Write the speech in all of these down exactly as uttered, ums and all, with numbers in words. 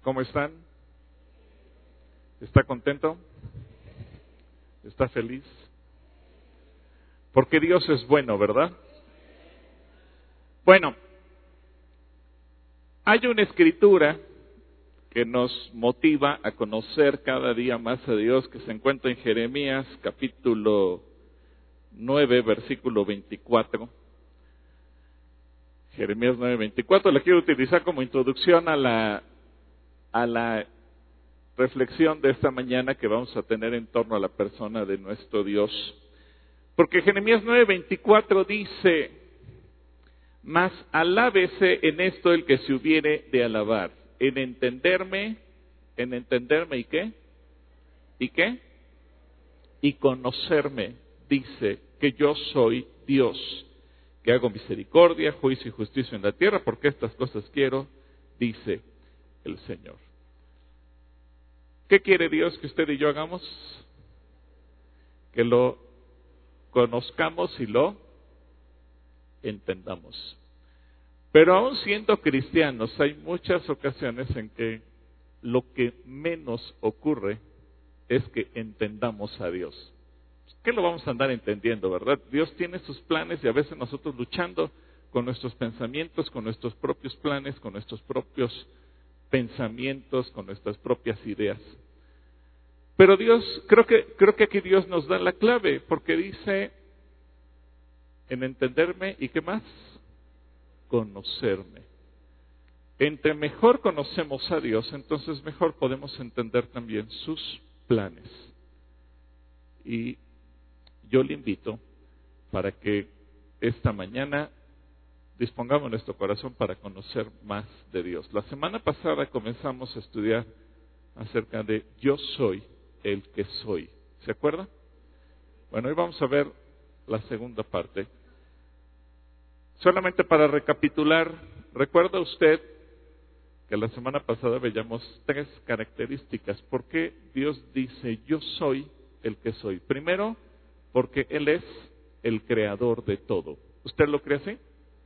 ¿Cómo están? ¿Está contento? ¿Está feliz? Porque Dios es bueno, ¿verdad? Bueno, hay una escritura que nos motiva a conocer cada día más a Dios, que se encuentra en Jeremías capítulo nueve, versículo veinticuatro. Jeremías nueve, veinticuatro, la quiero utilizar como introducción a la, a la reflexión de esta mañana que vamos a tener en torno a la persona de nuestro Dios. Porque Jeremías nueve, veinticuatro dice: mas alábese en esto el que se hubiere de alabar, en entenderme, en entenderme y qué, y qué, y conocerme, dice que yo soy Dios, que hago misericordia, juicio y justicia en la tierra, porque estas cosas quiero, dice el Señor. ¿Qué quiere Dios que usted y yo hagamos? Que lo conozcamos y lo entendamos. Pero aún siendo cristianos, hay muchas ocasiones en que lo que menos ocurre es que entendamos a Dios. ¿Qué lo vamos a andar entendiendo, verdad? Dios tiene sus planes y a veces nosotros luchando con nuestros pensamientos, con nuestros propios planes, con nuestros propios pensamientos, con nuestras propias ideas. Pero Dios, creo que, creo que aquí Dios nos da la clave, porque dice en entenderme y ¿qué más? Conocerme. Entre mejor conocemos a Dios, entonces mejor podemos entender también sus planes. Y yo le invito para que esta mañana dispongamos nuestro corazón para conocer más de Dios. La semana pasada comenzamos a estudiar acerca de yo soy el que soy. ¿Se acuerda? Bueno, hoy vamos a ver la segunda parte. Solamente para recapitular, ¿recuerda usted que la semana pasada veíamos tres características? ¿Por qué Dios dice yo soy el que soy? Primero, porque Él es el creador de todo. ¿Usted lo cree así?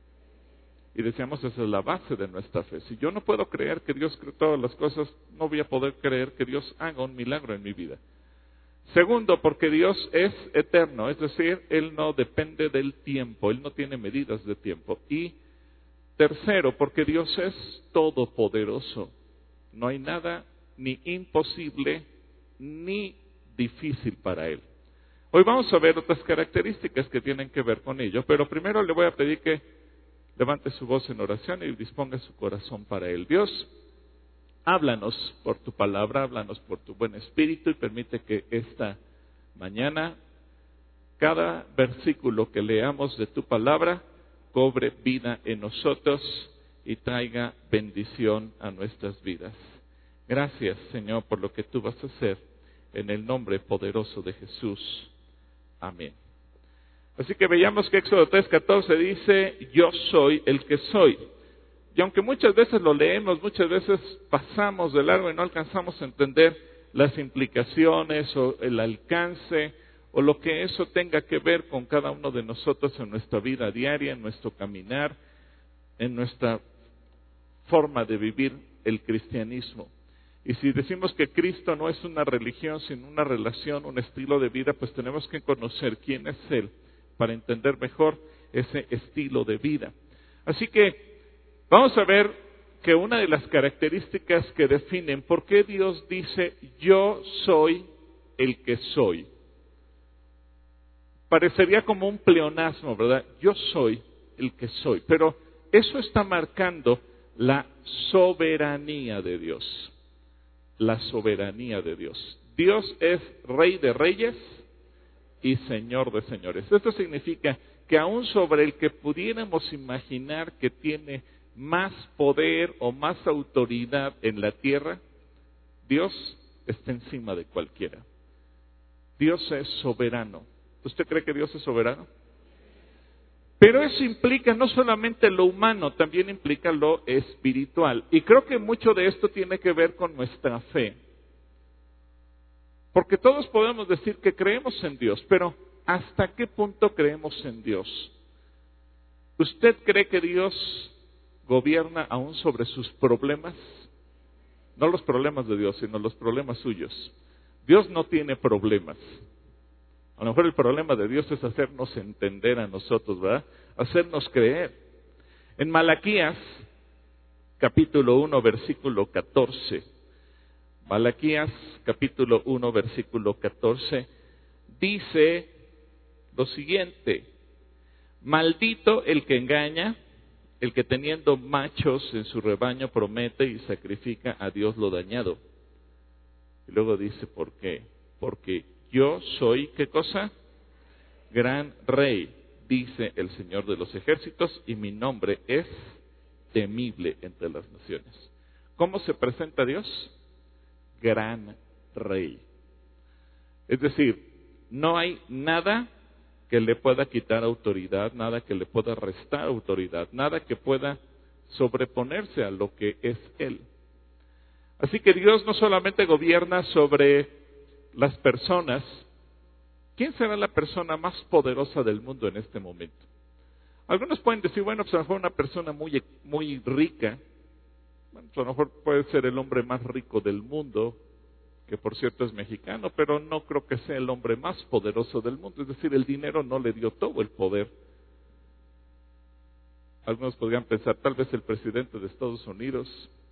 Y decíamos, esa es la base de nuestra fe. Si yo no puedo creer que Dios creó todas las cosas, no voy a poder creer que Dios haga un milagro en mi vida. Segundo, porque Dios es eterno, es decir, Él no depende del tiempo, Él no tiene medidas de tiempo. Y tercero, porque Dios es todopoderoso. No hay nada ni imposible ni difícil para Él. Hoy vamos a ver otras características que tienen que ver con ello, pero primero le voy a pedir que levante su voz en oración y disponga su corazón para Él. Dios, háblanos por tu palabra, háblanos por tu buen espíritu y permite que esta mañana cada versículo que leamos de tu palabra cobre vida en nosotros y traiga bendición a nuestras vidas. Gracias, Señor, por lo que tú vas a hacer en el nombre poderoso de Jesús. Amén. Así que veamos que Éxodo tres catorce dice, yo soy el que soy. Y aunque muchas veces lo leemos, muchas veces pasamos de largo y no alcanzamos a entender las implicaciones o el alcance o lo que eso tenga que ver con cada uno de nosotros en nuestra vida diaria, en nuestro caminar, en nuestra forma de vivir el cristianismo. Y si decimos que Cristo no es una religión, sino una relación, un estilo de vida, pues tenemos que conocer quién es Él para entender mejor ese estilo de vida. Así que vamos a ver que una de las características que definen por qué Dios dice yo soy el que soy. Parecería como un pleonasmo, ¿verdad? Yo soy el que soy. Pero eso está marcando la soberanía de Dios. La soberanía de Dios. Dios es Rey de Reyes y Señor de Señores. Esto significa que aún sobre el que pudiéramos imaginar que tiene más poder o más autoridad en la tierra, Dios está encima de cualquiera. Dios es soberano. ¿Usted cree que Dios es soberano? Pero eso implica no solamente lo humano, también implica lo espiritual. Y creo que mucho de esto tiene que ver con nuestra fe. Porque todos podemos decir que creemos en Dios, pero ¿hasta qué punto creemos en Dios? ¿Usted cree que Dios gobierna aún sobre sus problemas? No los problemas de Dios, sino los problemas suyos. Dios no tiene problemas. A lo mejor el problema de Dios es hacernos entender a nosotros, ¿verdad? Hacernos creer. En Malaquías, capítulo uno, versículo catorce. Malaquías, capítulo uno, versículo catorce, dice lo siguiente: maldito el que engaña, el que teniendo machos en su rebaño promete y sacrifica a Dios lo dañado. Y luego dice, ¿por qué? Porque yo soy, ¿qué cosa? Gran rey, dice el Señor de los ejércitos, y mi nombre es temible entre las naciones. ¿Cómo se presenta Dios? Gran rey. Es decir, no hay nada que le pueda quitar autoridad, nada que le pueda restar autoridad, nada que pueda sobreponerse a lo que es Él. Así que Dios no solamente gobierna sobre las personas. ¿Quién será la persona más poderosa del mundo en este momento? Algunos pueden decir, bueno, pues a lo mejor una persona muy, muy rica, bueno, pues a lo mejor puede ser el hombre más rico del mundo, que por cierto es mexicano, pero no creo que sea el hombre más poderoso del mundo. Es decir, el dinero no le dio todo el poder. Algunos podrían pensar, tal vez el presidente de Estados Unidos.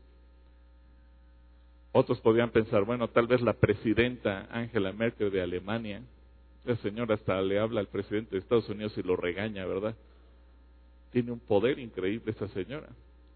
Otros podrían pensar, bueno, tal vez la presidenta Angela Merkel de Alemania. La señora hasta le habla al presidente de Estados Unidos y lo regaña, ¿verdad? Tiene un poder increíble esa señora.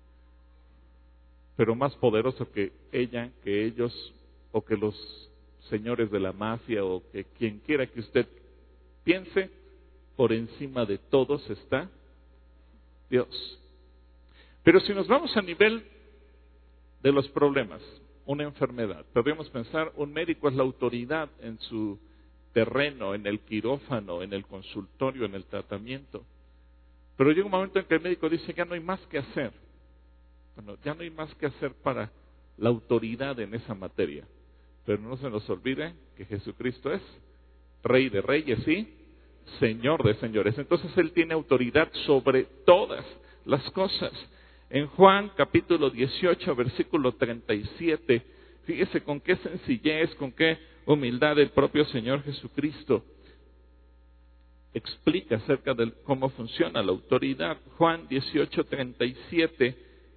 Pero más poderoso que ella, que ellos, o que los señores de la mafia, o que quien quiera que usted piense, por encima de todos está Dios. Pero si nos vamos a nivel de los problemas, una enfermedad, podríamos pensar, un médico es la autoridad en su terreno, en el quirófano, en el consultorio, en el tratamiento. Pero llega un momento en que el médico dice, ya no hay más que hacer. Bueno, ya no hay más que hacer para la autoridad en esa materia. Pero no se nos olvide que Jesucristo es Rey de Reyes y Señor de Señores. Entonces Él tiene autoridad sobre todas las cosas. En Juan capítulo dieciocho, versículo treinta y siete, fíjese con qué sencillez, con qué humildad el propio Señor Jesucristo explica acerca de cómo funciona la autoridad. Juan dieciocho, treinta y siete,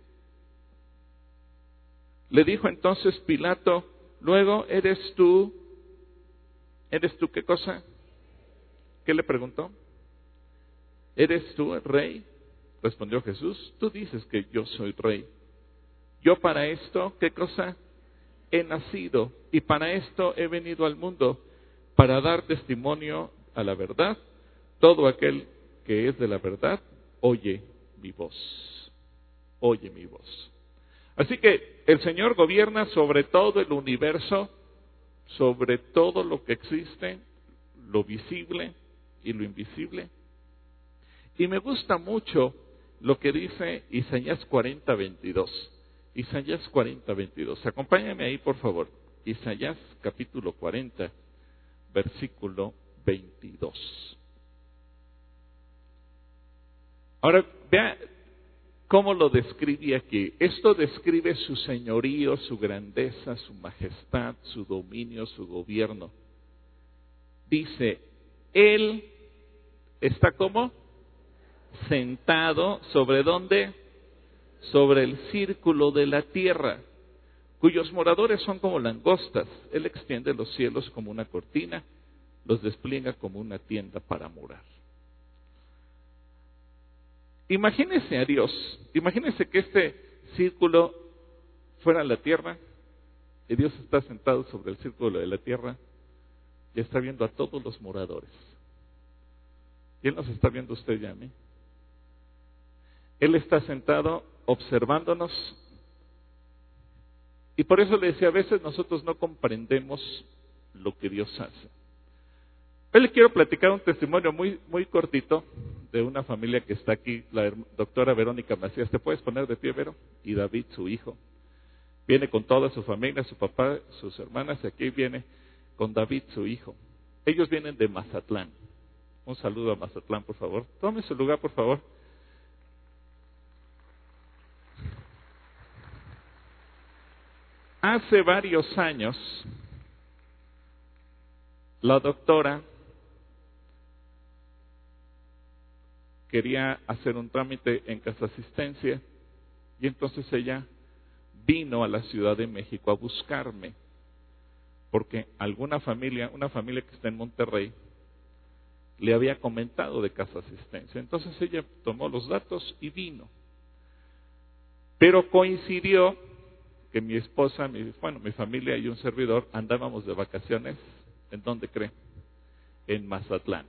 le dijo entonces Pilato, luego eres tú, ¿eres tú qué cosa? ¿Qué le preguntó? ¿Eres tú el rey? Respondió Jesús, tú dices que yo soy rey. Yo para esto, ¿qué cosa? He nacido y para esto he venido al mundo, para dar testimonio a la verdad. Todo aquel que es de la verdad, oye mi voz. Oye mi voz. Así que el Señor gobierna sobre todo el universo, sobre todo lo que existe, lo visible y lo invisible. Y me gusta mucho lo que dice Isaías cuarenta, veintidós. Isaías cuarenta, veintidós. Acompáñame ahí, por favor. Isaías capítulo cuarenta, versículo veintidós. Ahora, vea cómo lo describe aquí. Esto describe su señorío, su grandeza, su majestad, su dominio, su gobierno. Dice, Él está como sentado sobre ¿dónde? Sobre el círculo de la tierra, cuyos moradores son como langostas. Él extiende los cielos como una cortina, los despliega como una tienda para morar. Imagínese a Dios, imagínese que este círculo fuera la tierra, y Dios está sentado sobre el círculo de la tierra, y está viendo a todos los moradores. Y Él nos está viendo a usted y a mí. Él está sentado observándonos. Y por eso le decía, a veces nosotros no comprendemos lo que Dios hace. Hoy le quiero platicar un testimonio muy, muy cortito de una familia que está aquí, la doctora Verónica Macías. ¿Te puedes poner de pie, Vero? Y David, su hijo. Viene con toda su familia, su papá, sus hermanas, y aquí viene con David, su hijo. Ellos vienen de Mazatlán. Un saludo a Mazatlán, por favor. Tome su lugar, por favor. Hace varios años, la doctora quería hacer un trámite en casa asistencia y entonces ella vino a la Ciudad de México a buscarme porque alguna familia, una familia que está en Monterrey, le había comentado de casa asistencia. Entonces ella tomó los datos y vino. Pero coincidió que mi esposa, mi, bueno, mi familia y un servidor andábamos de vacaciones, ¿en dónde cree? En Mazatlán.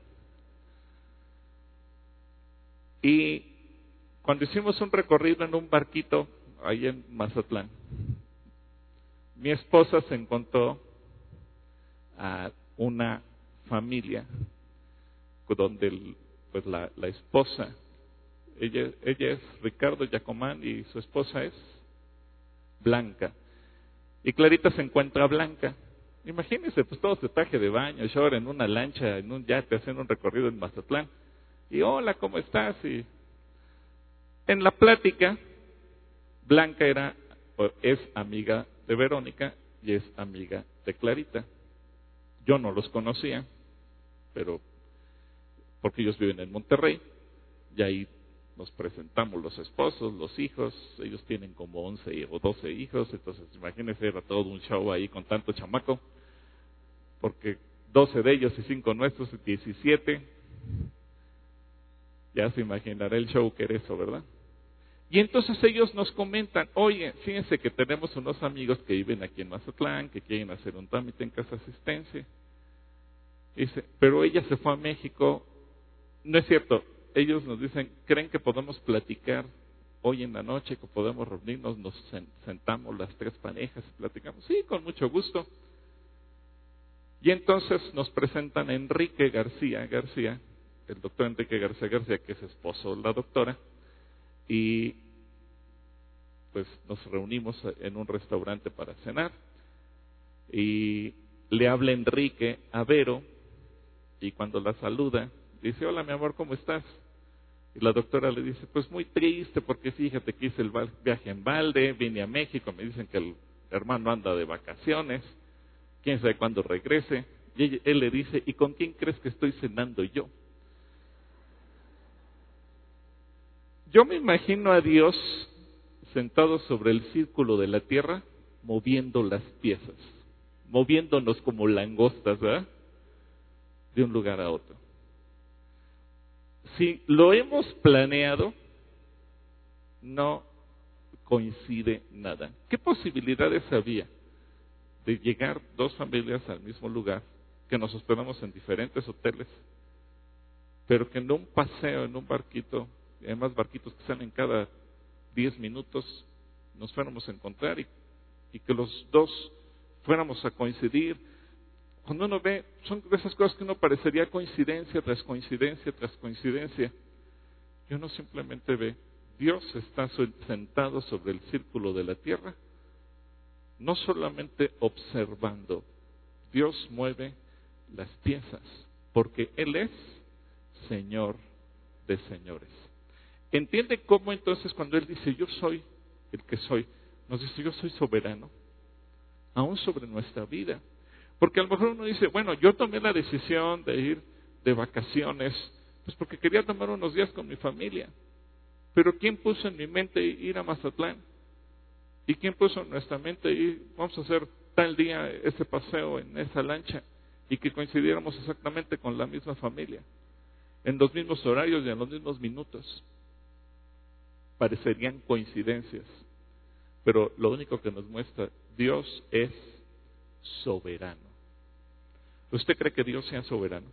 Y cuando hicimos un recorrido en un barquito ahí en Mazatlán, mi esposa se encontró a una familia donde el, pues la, la esposa, ella, ella es Ricardo Yacomán y su esposa es Blanca. Y Clarita se encuentra Blanca. Imagínense, pues todo su traje de baño, short, en una lancha, en un yate, haciendo un recorrido en Mazatlán. Y hola, ¿cómo estás? Y en la plática, Blanca era, es amiga de Verónica y es amiga de Clarita. Yo no los conocía, pero porque ellos viven en Monterrey, y ahí nos presentamos los esposos, los hijos, ellos tienen como once o doce hijos, entonces imagínense, era todo un show ahí con tanto chamaco, porque doce de ellos y cinco nuestros, diecisiete, ya se imaginará el show que era eso, ¿verdad? Y entonces ellos nos comentan, oye, fíjense que tenemos unos amigos que viven aquí en Mazatlán, que quieren hacer un trámite en casa asistencia. Dice, pero ella se fue a México. No es cierto, ellos nos dicen, ¿creen que podemos platicar hoy en la noche, que podemos reunirnos, nos sentamos las tres parejas y platicamos? Sí, con mucho gusto. Y entonces nos presentan a Enrique García García, el doctor Enrique García García, que es esposo de la doctora, y pues nos reunimos en un restaurante para cenar, y le habla Enrique a Vero, y cuando la saluda, dice, hola mi amor, ¿cómo estás? Y la doctora le dice, pues muy triste porque fíjate que hice el viaje en balde, vine a México, me dicen que el hermano anda de vacaciones, quién sabe cuándo regrese. Y ella, él le dice, ¿y con quién crees que estoy cenando yo? Yo me imagino a Dios sentado sobre el círculo de la tierra, moviendo las piezas, moviéndonos como langostas, ¿verdad? De un lugar a otro. Si lo hemos planeado, no coincide nada. ¿Qué posibilidades había de llegar dos familias al mismo lugar, que nos hospedamos en diferentes hoteles, pero que en un paseo, en un barquito, y además barquitos que salen cada diez minutos, nos fuéramos a encontrar y, y que los dos fuéramos a coincidir? Cuando uno ve, son de esas cosas que uno parecería coincidencia tras coincidencia tras coincidencia. Y uno simplemente ve, Dios está sentado sobre el círculo de la tierra, no solamente observando, Dios mueve las piezas, porque Él es Señor de señores. ¿Entiende cómo entonces cuando Él dice, yo soy el que soy, nos dice, yo soy soberano, aún sobre nuestra vida? Porque a lo mejor uno dice, bueno, yo tomé la decisión de ir de vacaciones, pues porque quería tomar unos días con mi familia. Pero ¿quién puso en mi mente ir a Mazatlán? ¿Y quién puso en nuestra mente ir, vamos a hacer tal día ese paseo en esa lancha? Y que coincidiéramos exactamente con la misma familia, en los mismos horarios y en los mismos minutos. Parecerían coincidencias, pero lo único que nos muestra, Dios es soberano. ¿Usted cree que Dios sea soberano?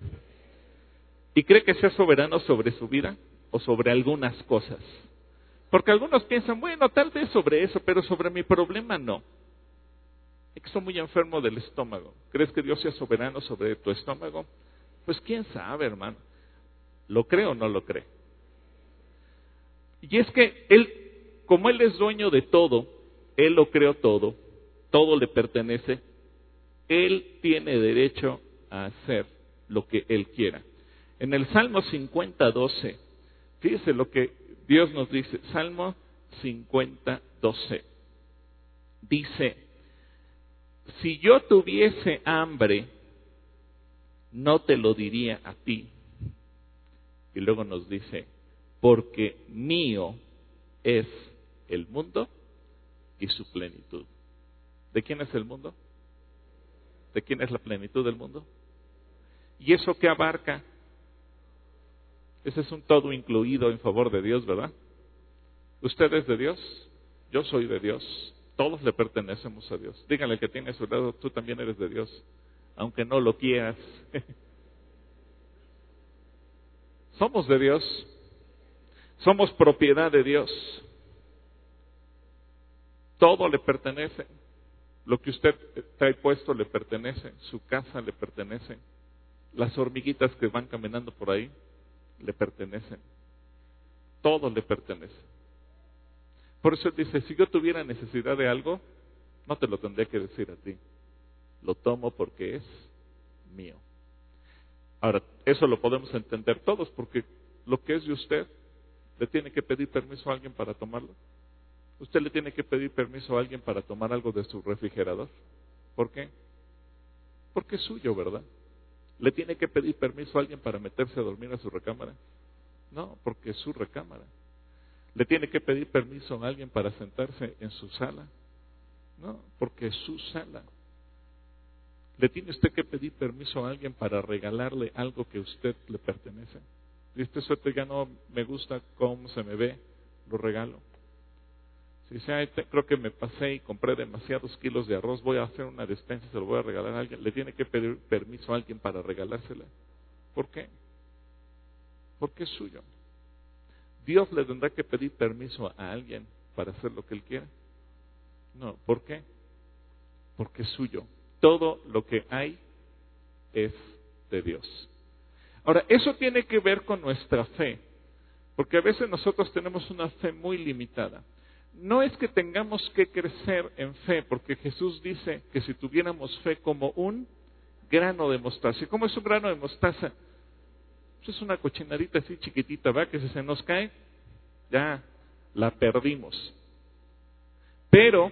¿Y cree que sea soberano sobre su vida o sobre algunas cosas? Porque algunos piensan, bueno, tal vez sobre eso, pero sobre mi problema no. Es que estoy muy enfermo del estómago. ¿Crees que Dios sea soberano sobre tu estómago? Pues quién sabe, hermano. ¿Lo cree o no lo cree? Y es que Él, como Él es dueño de todo, Él lo creó todo, todo le pertenece, Él tiene derecho a hacer lo que Él quiera. En el Salmo cincuenta, doce, fíjese lo que Dios nos dice, Salmo cincuenta, doce. Dice, si yo tuviese hambre, no te lo diría a ti. Y luego nos dice, porque mío es el mundo y su plenitud. ¿De quién es el mundo? ¿De quién es la plenitud del mundo? ¿Y eso qué abarca? Ese es un todo incluido en favor de Dios, ¿verdad? ¿Usted es de Dios? Yo soy de Dios. Todos le pertenecemos a Dios. Díganle que tiene a su lado, tú también eres de Dios, aunque no lo quieras. Somos de Dios. Somos propiedad de Dios. Todo le pertenece. Lo que usted trae puesto le pertenece. Su casa le pertenece. Las hormiguitas que van caminando por ahí le pertenecen. Todo le pertenece. Por eso dice, si yo tuviera necesidad de algo, no te lo tendría que decir a ti. Lo tomo porque es mío. Ahora, eso lo podemos entender todos, porque lo que es de usted, ¿le tiene que pedir permiso a alguien para tomarlo? ¿Usted le tiene que pedir permiso a alguien para tomar algo de su refrigerador? ¿Por qué? Porque es suyo, ¿verdad? ¿Le tiene que pedir permiso a alguien para meterse a dormir a su recámara? No, porque es su recámara. ¿Le tiene que pedir permiso a alguien para sentarse en su sala? No, porque es su sala. ¿Le tiene usted que pedir permiso a alguien para regalarle algo que a usted le pertenece? Y este suéter ya no me gusta cómo se me ve, lo regalo. Si dice, ay, te, creo que me pasé y compré demasiados kilos de arroz, voy a hacer una despensa y se lo voy a regalar a alguien. ¿Le tiene que pedir permiso a alguien para regalársela? ¿Por qué? Porque es suyo. ¿Dios le tendrá que pedir permiso a alguien para hacer lo que Él quiera? No, ¿por qué? Porque es suyo. Todo lo que hay es de Dios. Ahora, eso tiene que ver con nuestra fe, porque a veces nosotros tenemos una fe muy limitada. No es que tengamos que crecer en fe, porque Jesús dice que si tuviéramos fe como un grano de mostaza. ¿Y cómo es un grano de mostaza? Pues es una cochinadita así chiquitita, ¿verdad? Que si se nos cae, ya la perdimos. Pero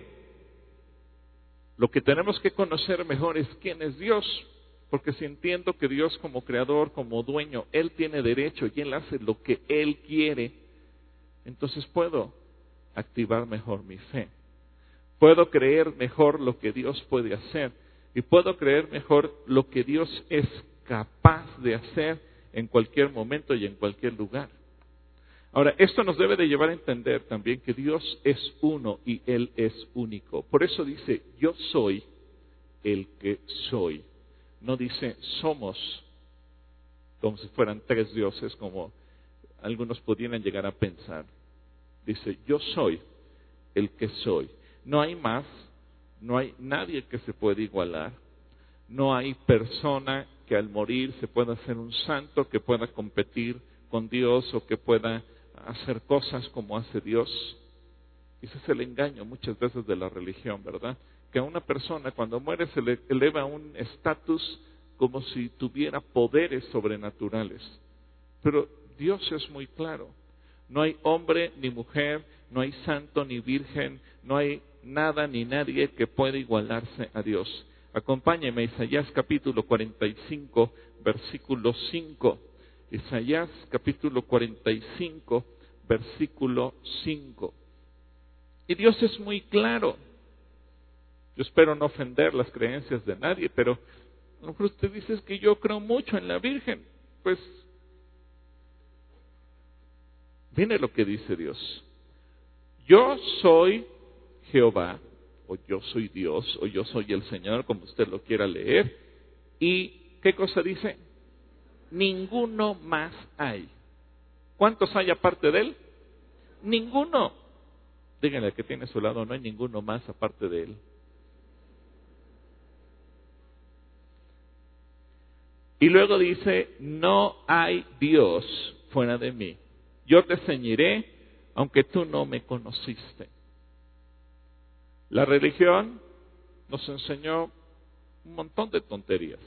lo que tenemos que conocer mejor es quién es Dios, porque si entiendo que Dios como creador, como dueño, Él tiene derecho y Él hace lo que Él quiere, entonces puedo activar mejor mi fe. Puedo creer mejor lo que Dios puede hacer y puedo creer mejor lo que Dios es capaz de hacer en cualquier momento y en cualquier lugar. Ahora, esto nos debe de llevar a entender también que Dios es uno y Él es único. Por eso dice, yo soy el que soy. No dice, somos, como si fueran tres dioses, como algunos pudieran llegar a pensar. Dice, yo soy el que soy. No hay más, no hay nadie que se pueda igualar. No hay persona que al morir se pueda hacer un santo, que pueda competir con Dios o que pueda hacer cosas como hace Dios. Ese es el engaño muchas veces de la religión, ¿verdad? Que a una persona cuando muere se le eleva a un estatus como si tuviera poderes sobrenaturales. Pero Dios es muy claro. No hay hombre ni mujer, no hay santo ni virgen, no hay nada ni nadie que pueda igualarse a Dios. Acompáñeme, Isaías capítulo cuarenta y cinco, versículo cinco. Isaías capítulo cuarenta y cinco, versículo cinco. Y Dios es muy claro. Yo espero no ofender las creencias de nadie, pero a lo mejor usted dice que yo creo mucho en la Virgen. Pues, viene lo que dice Dios. Yo soy Jehová, o yo soy Dios, o yo soy el Señor, como usted lo quiera leer. ¿Y qué cosa dice? Ninguno más hay. ¿Cuántos hay aparte de Él? Ninguno. Díganle al que tiene a su lado, no hay ninguno más aparte de Él. Y luego dice, no hay Dios fuera de mí. Yo te ceñiré, aunque tú no me conociste. La religión nos enseñó un montón de tonterías.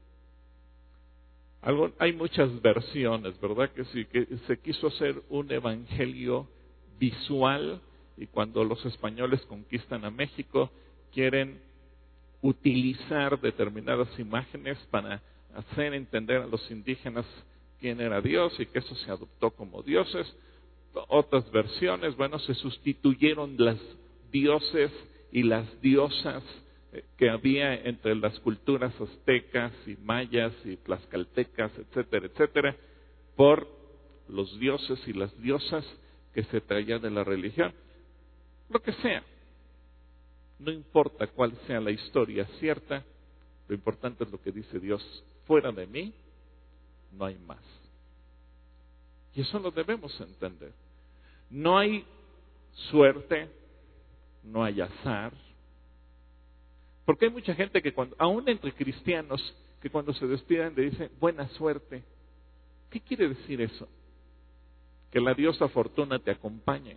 Algo, hay muchas versiones, ¿verdad? Que sí, que se quiso hacer un evangelio visual y cuando los españoles conquistan a México quieren utilizar determinadas imágenes para hacer entender a los indígenas quién era Dios y que eso se adoptó como dioses. Otras versiones, bueno, se sustituyeron las dioses y las diosas que había entre las culturas aztecas y mayas y tlaxcaltecas, etcétera, etcétera, por los dioses y las diosas que se traían de la religión. Lo que sea, no importa cuál sea la historia cierta, lo importante es lo que dice Dios: fuera de mí no hay más. Y eso lo debemos entender. No hay suerte, no hay azar. Porque hay mucha gente que cuando, aún entre cristianos, que cuando se despiden le dicen buena suerte. ¿Qué quiere decir eso? Que la diosa Fortuna te acompañe.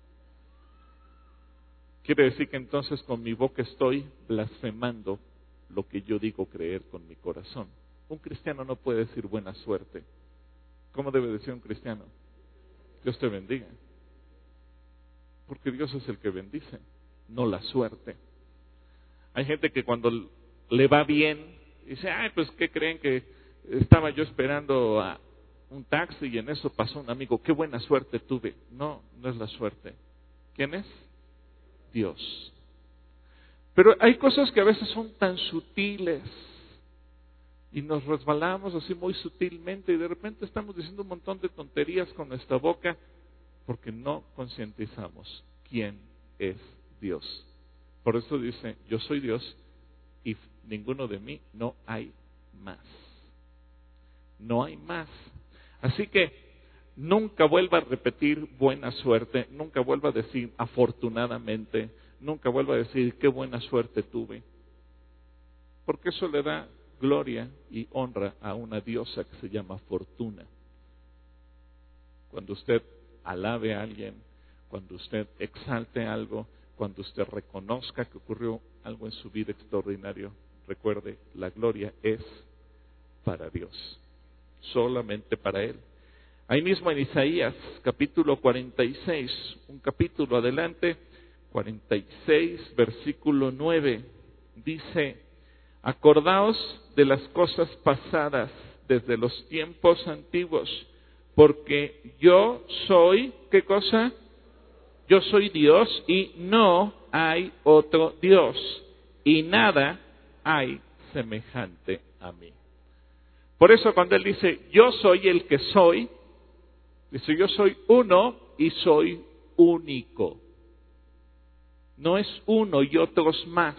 Quiere decir que entonces con mi boca estoy blasfemando lo que yo digo creer con mi corazón. Un cristiano no puede decir buena suerte. ¿Cómo debe decir un cristiano? Dios te bendiga. Porque Dios es el que bendice, no la suerte. Hay gente que cuando le va bien, dice, ay, pues, ¿qué creen? Que estaba yo esperando a un taxi y en eso pasó un amigo. Qué buena suerte tuve. No, no es la suerte. ¿Quién es? Dios. Pero hay cosas que a veces son tan sutiles y nos resbalamos así muy sutilmente y de repente estamos diciendo un montón de tonterías con nuestra boca porque no concientizamos quién es Dios. Por eso dice, yo soy Dios y ninguno de mí, no hay más. No hay más. Así que nunca vuelva a repetir buena suerte, nunca vuelva a decir afortunadamente, nunca vuelva a decir qué buena suerte tuve. Porque eso le da gloria y honra a una diosa que se llama Fortuna. Cuando usted alabe a alguien, cuando usted exalte algo, cuando usted reconozca que ocurrió algo en su vida extraordinario, recuerde, la gloria es para Dios, solamente para Él. Ahí mismo en Isaías, capítulo cuarenta y seis, un capítulo adelante, cuarenta y seis, versículo nueve, dice, acordaos de las cosas pasadas desde los tiempos antiguos, porque yo soy, ¿qué cosa? Yo soy Dios y no hay otro Dios, y nada hay semejante a mí. Por eso cuando Él dice, yo soy el que soy, dice, yo soy uno y soy único. No es uno y otros más,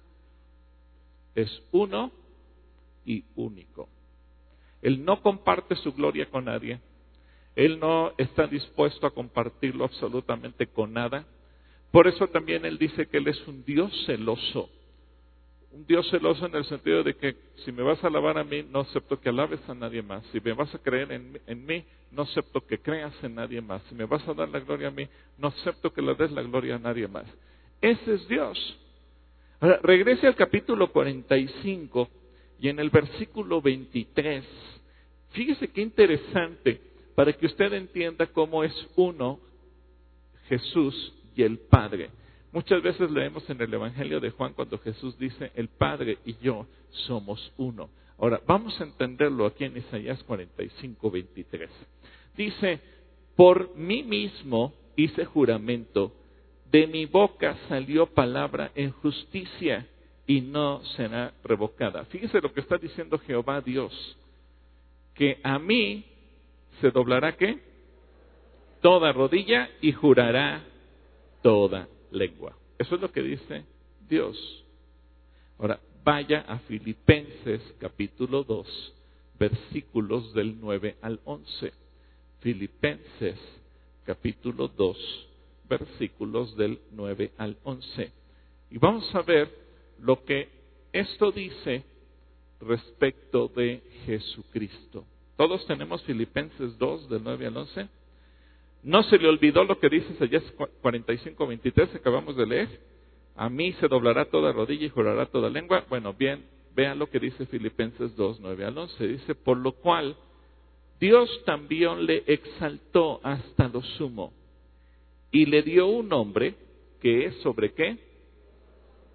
es uno y único. Él no comparte su gloria con nadie. Él no está dispuesto a compartirlo absolutamente con nada. Por eso también Él dice que Él es un Dios celoso. Un Dios celoso en el sentido de que si me vas a alabar a mí, no acepto que alabes a nadie más. Si me vas a creer en, en mí, no acepto que creas en nadie más. Si me vas a dar la gloria a mí, no acepto que le des la gloria a nadie más. Ese es Dios. Ahora, regrese al capítulo cuarenta y cinco y en el versículo veintitrés. Fíjese qué interesante, para que usted entienda cómo es uno Jesús y el Padre. Muchas veces leemos en el Evangelio de Juan cuando Jesús dice, el Padre y yo somos uno. Ahora, vamos a entenderlo aquí en Isaías cuarenta y cinco, veintitrés. Dice, por mí mismo hice juramento, de mi boca salió palabra en justicia y no será revocada. Fíjese lo que está diciendo Jehová Dios, que a mí se doblará ¿qué? Toda rodilla y jurará toda lengua. Eso es lo que dice Dios. Ahora, vaya a Filipenses capítulo dos, versículos del nueve al once. Filipenses capítulo dos, versículos del nueve al once. Y vamos a ver lo que esto dice respecto de Jesucristo. ¿Todos tenemos Filipenses dos, del nueve al once? ¿No se le olvidó lo que dice Isaías cuarenta y cinco, veintitrés que acabamos de leer? A mí se doblará toda rodilla y jurará toda lengua. Bueno, bien, vean lo que dice Filipenses dos, nueve al once. Dice, por lo cual Dios también le exaltó hasta lo sumo y le dio un nombre que es sobre qué?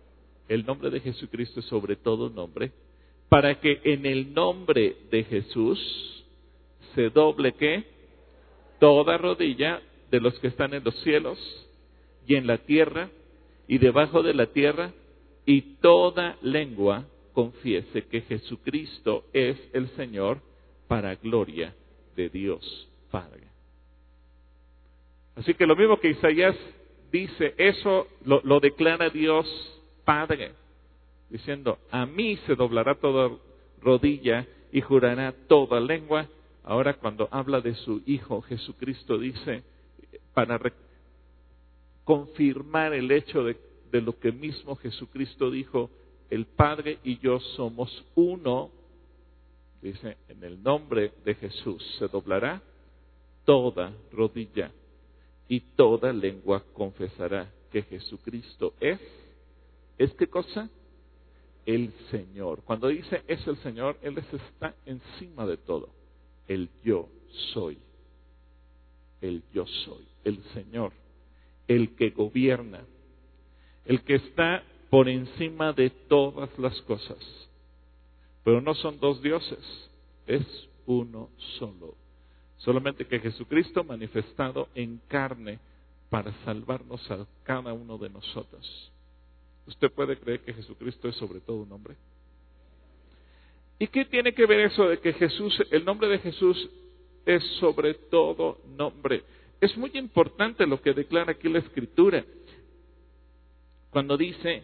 el nombre de Jesucristo es sobre todo nombre, para que en el nombre de Jesús se doble ¿qué? Toda rodilla de los que están en los cielos y en la tierra y debajo de la tierra, y toda lengua confiese que Jesucristo es el Señor, para gloria de Dios Padre. Así que lo mismo que Isaías dice, eso lo, lo declara Dios Padre, diciendo, a mí se doblará toda rodilla y jurará toda lengua. Ahora cuando habla de su Hijo Jesucristo, dice, para re- confirmar el hecho de, de lo que mismo Jesucristo dijo, el Padre y yo somos uno, dice, en el nombre de Jesús se doblará toda rodilla y toda lengua confesará que Jesucristo es, ¿es qué cosa? El Señor. Cuando dice es el Señor, Él está encima de todo. El yo soy. El yo soy. El Señor. El que gobierna. El que está por encima de todas las cosas. Pero no son dos dioses, es uno solo. Solamente que Jesucristo manifestado en carne para salvarnos a cada uno de nosotros. ¿Usted puede creer que Jesucristo es sobre todo un hombre? ¿Y qué tiene que ver eso de que Jesús, el nombre de Jesús es sobre todo nombre? Es muy importante lo que declara aquí la Escritura. Cuando dice,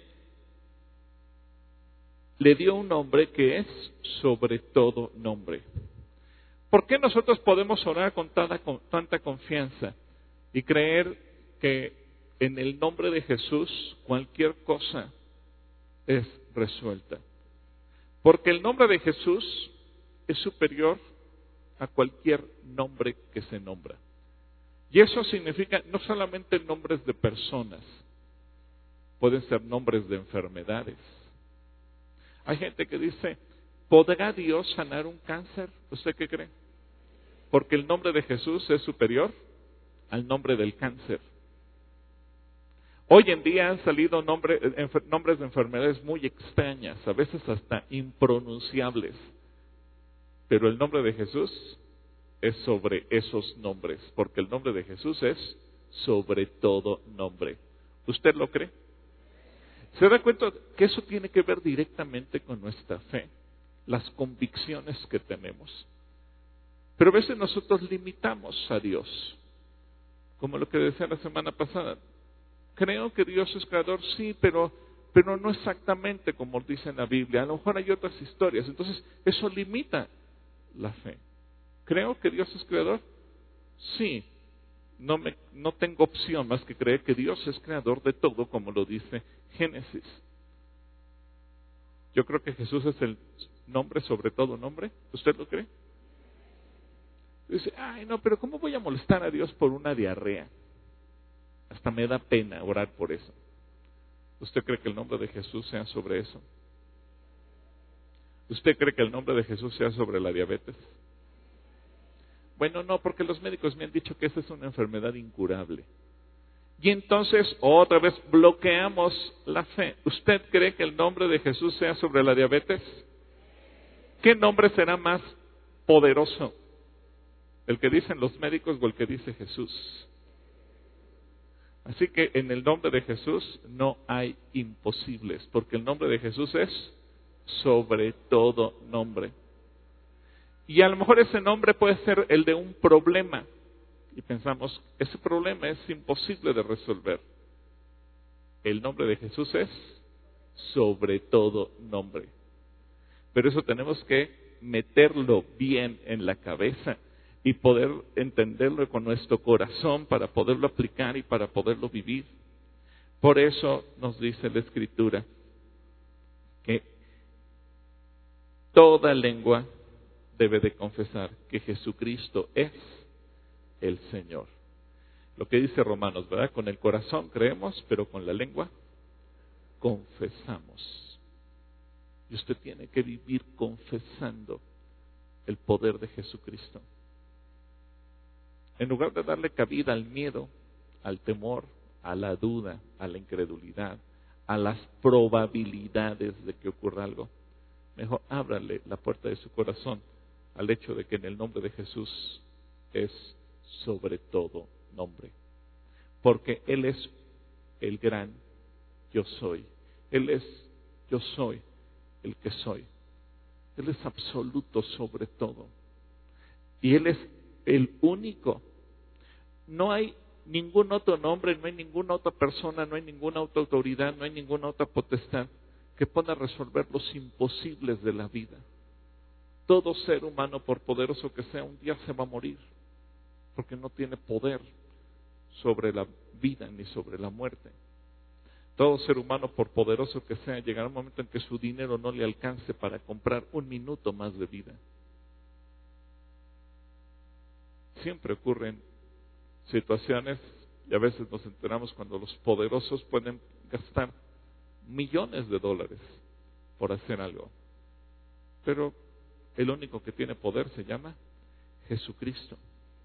le dio un nombre que es sobre todo nombre. ¿Por qué nosotros podemos orar con tanta, con tanta confianza y creer que en el nombre de Jesús cualquier cosa es resuelta? Porque el nombre de Jesús es superior a cualquier nombre que se nombra. Y eso significa no solamente nombres de personas, pueden ser nombres de enfermedades. Hay gente que dice, ¿podrá Dios sanar un cáncer? ¿Usted qué cree? Porque el nombre de Jesús es superior al nombre del cáncer. Hoy en día han salido nombre, enfer, nombres de enfermedades muy extrañas, a veces hasta impronunciables. Pero el nombre de Jesús es sobre esos nombres, porque el nombre de Jesús es sobre todo nombre. ¿Usted lo cree? ¿Se da cuenta que eso tiene que ver directamente con nuestra fe, las convicciones que tenemos? Pero a veces nosotros limitamos a Dios, como lo que decía la semana pasada. Creo que Dios es creador, sí, pero, pero no exactamente como dice en la Biblia. A lo mejor hay otras historias. Entonces, eso limita la fe. ¿Creo que Dios es creador? Sí. No, me, no tengo opción más que creer que Dios es creador de todo, como lo dice Génesis. Yo creo que Jesús es el nombre sobre todo nombre. ¿Usted lo cree? Dice, ay no, pero ¿cómo voy a molestar a Dios por una diarrea? Hasta me da pena orar por eso. ¿Usted cree que el nombre de Jesús sea sobre eso? ¿Usted cree que el nombre de Jesús sea sobre la diabetes? Bueno, no, porque los médicos me han dicho que esa es una enfermedad incurable. Y entonces, otra vez, bloqueamos la fe. ¿Usted cree que el nombre de Jesús sea sobre la diabetes? ¿Qué nombre será más poderoso? ¿El que dicen los médicos o el que dice Jesús? Así que en el nombre de Jesús no hay imposibles, porque el nombre de Jesús es sobre todo nombre. Y a lo mejor ese nombre puede ser el de un problema. Y pensamos, ese problema es imposible de resolver. El nombre de Jesús es sobre todo nombre. Pero eso tenemos que meterlo bien en la cabeza y poder entenderlo con nuestro corazón para poderlo aplicar y para poderlo vivir. Por eso nos dice la Escritura que toda lengua debe de confesar que Jesucristo es el Señor. Lo que dice Romanos, ¿verdad? Con el corazón creemos, pero con la lengua confesamos. Y usted tiene que vivir confesando el poder de Jesucristo. En lugar de darle cabida al miedo, al temor, a la duda, a la incredulidad, a las probabilidades de que ocurra algo. Mejor ábrale la puerta de su corazón al hecho de que en el nombre de Jesús es sobre todo nombre. Porque Él es el gran yo soy. Él es yo soy el que soy. Él es absoluto sobre todo. Y Él es el único. No hay ningún otro nombre, no hay ninguna otra persona, no hay ninguna otra autoridad, no hay ninguna otra potestad que pueda resolver los imposibles de la vida. Todo ser humano, por poderoso que sea, un día se va a morir, porque no tiene poder sobre la vida ni sobre la muerte. Todo ser humano, por poderoso que sea, llegará un momento en que su dinero no le alcance para comprar un minuto más de vida. Siempre ocurren situaciones, y a veces nos enteramos cuando los poderosos pueden gastar millones de dólares por hacer algo. Pero el único que tiene poder se llama Jesucristo.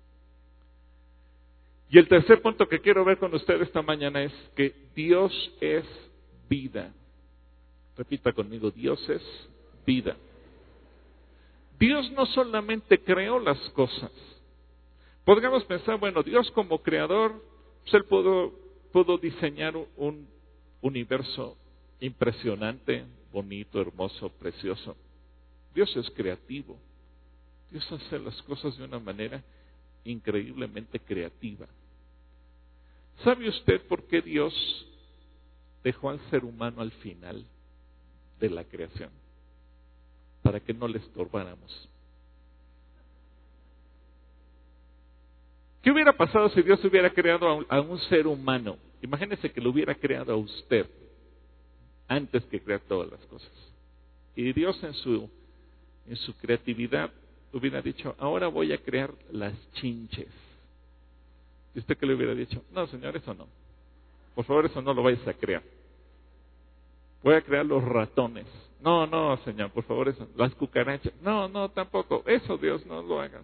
Y el tercer punto que quiero ver con ustedes esta mañana es que Dios es vida. Repita conmigo, Dios es vida. Dios no solamente creó las cosas. Podríamos pensar, bueno, Dios como creador, pues Él pudo, pudo diseñar un universo impresionante, bonito, hermoso, precioso. Dios es creativo. Dios hace las cosas de una manera increíblemente creativa. ¿Sabe usted por qué Dios dejó al ser humano al final de la creación? Para que no le estorbáramos. ¿Qué hubiera pasado si Dios hubiera creado a un, a un ser humano? Imagínese que lo hubiera creado a usted antes que crear todas las cosas. Y Dios en su, en su creatividad hubiera dicho, ahora voy a crear las chinches. ¿Y usted qué le hubiera dicho? No, señor, eso no. Por favor, eso no lo vayas a crear. Voy a crear los ratones. No, no, señor, por favor, eso. Las cucarachas. No, no, tampoco. Eso, Dios, no lo hagas.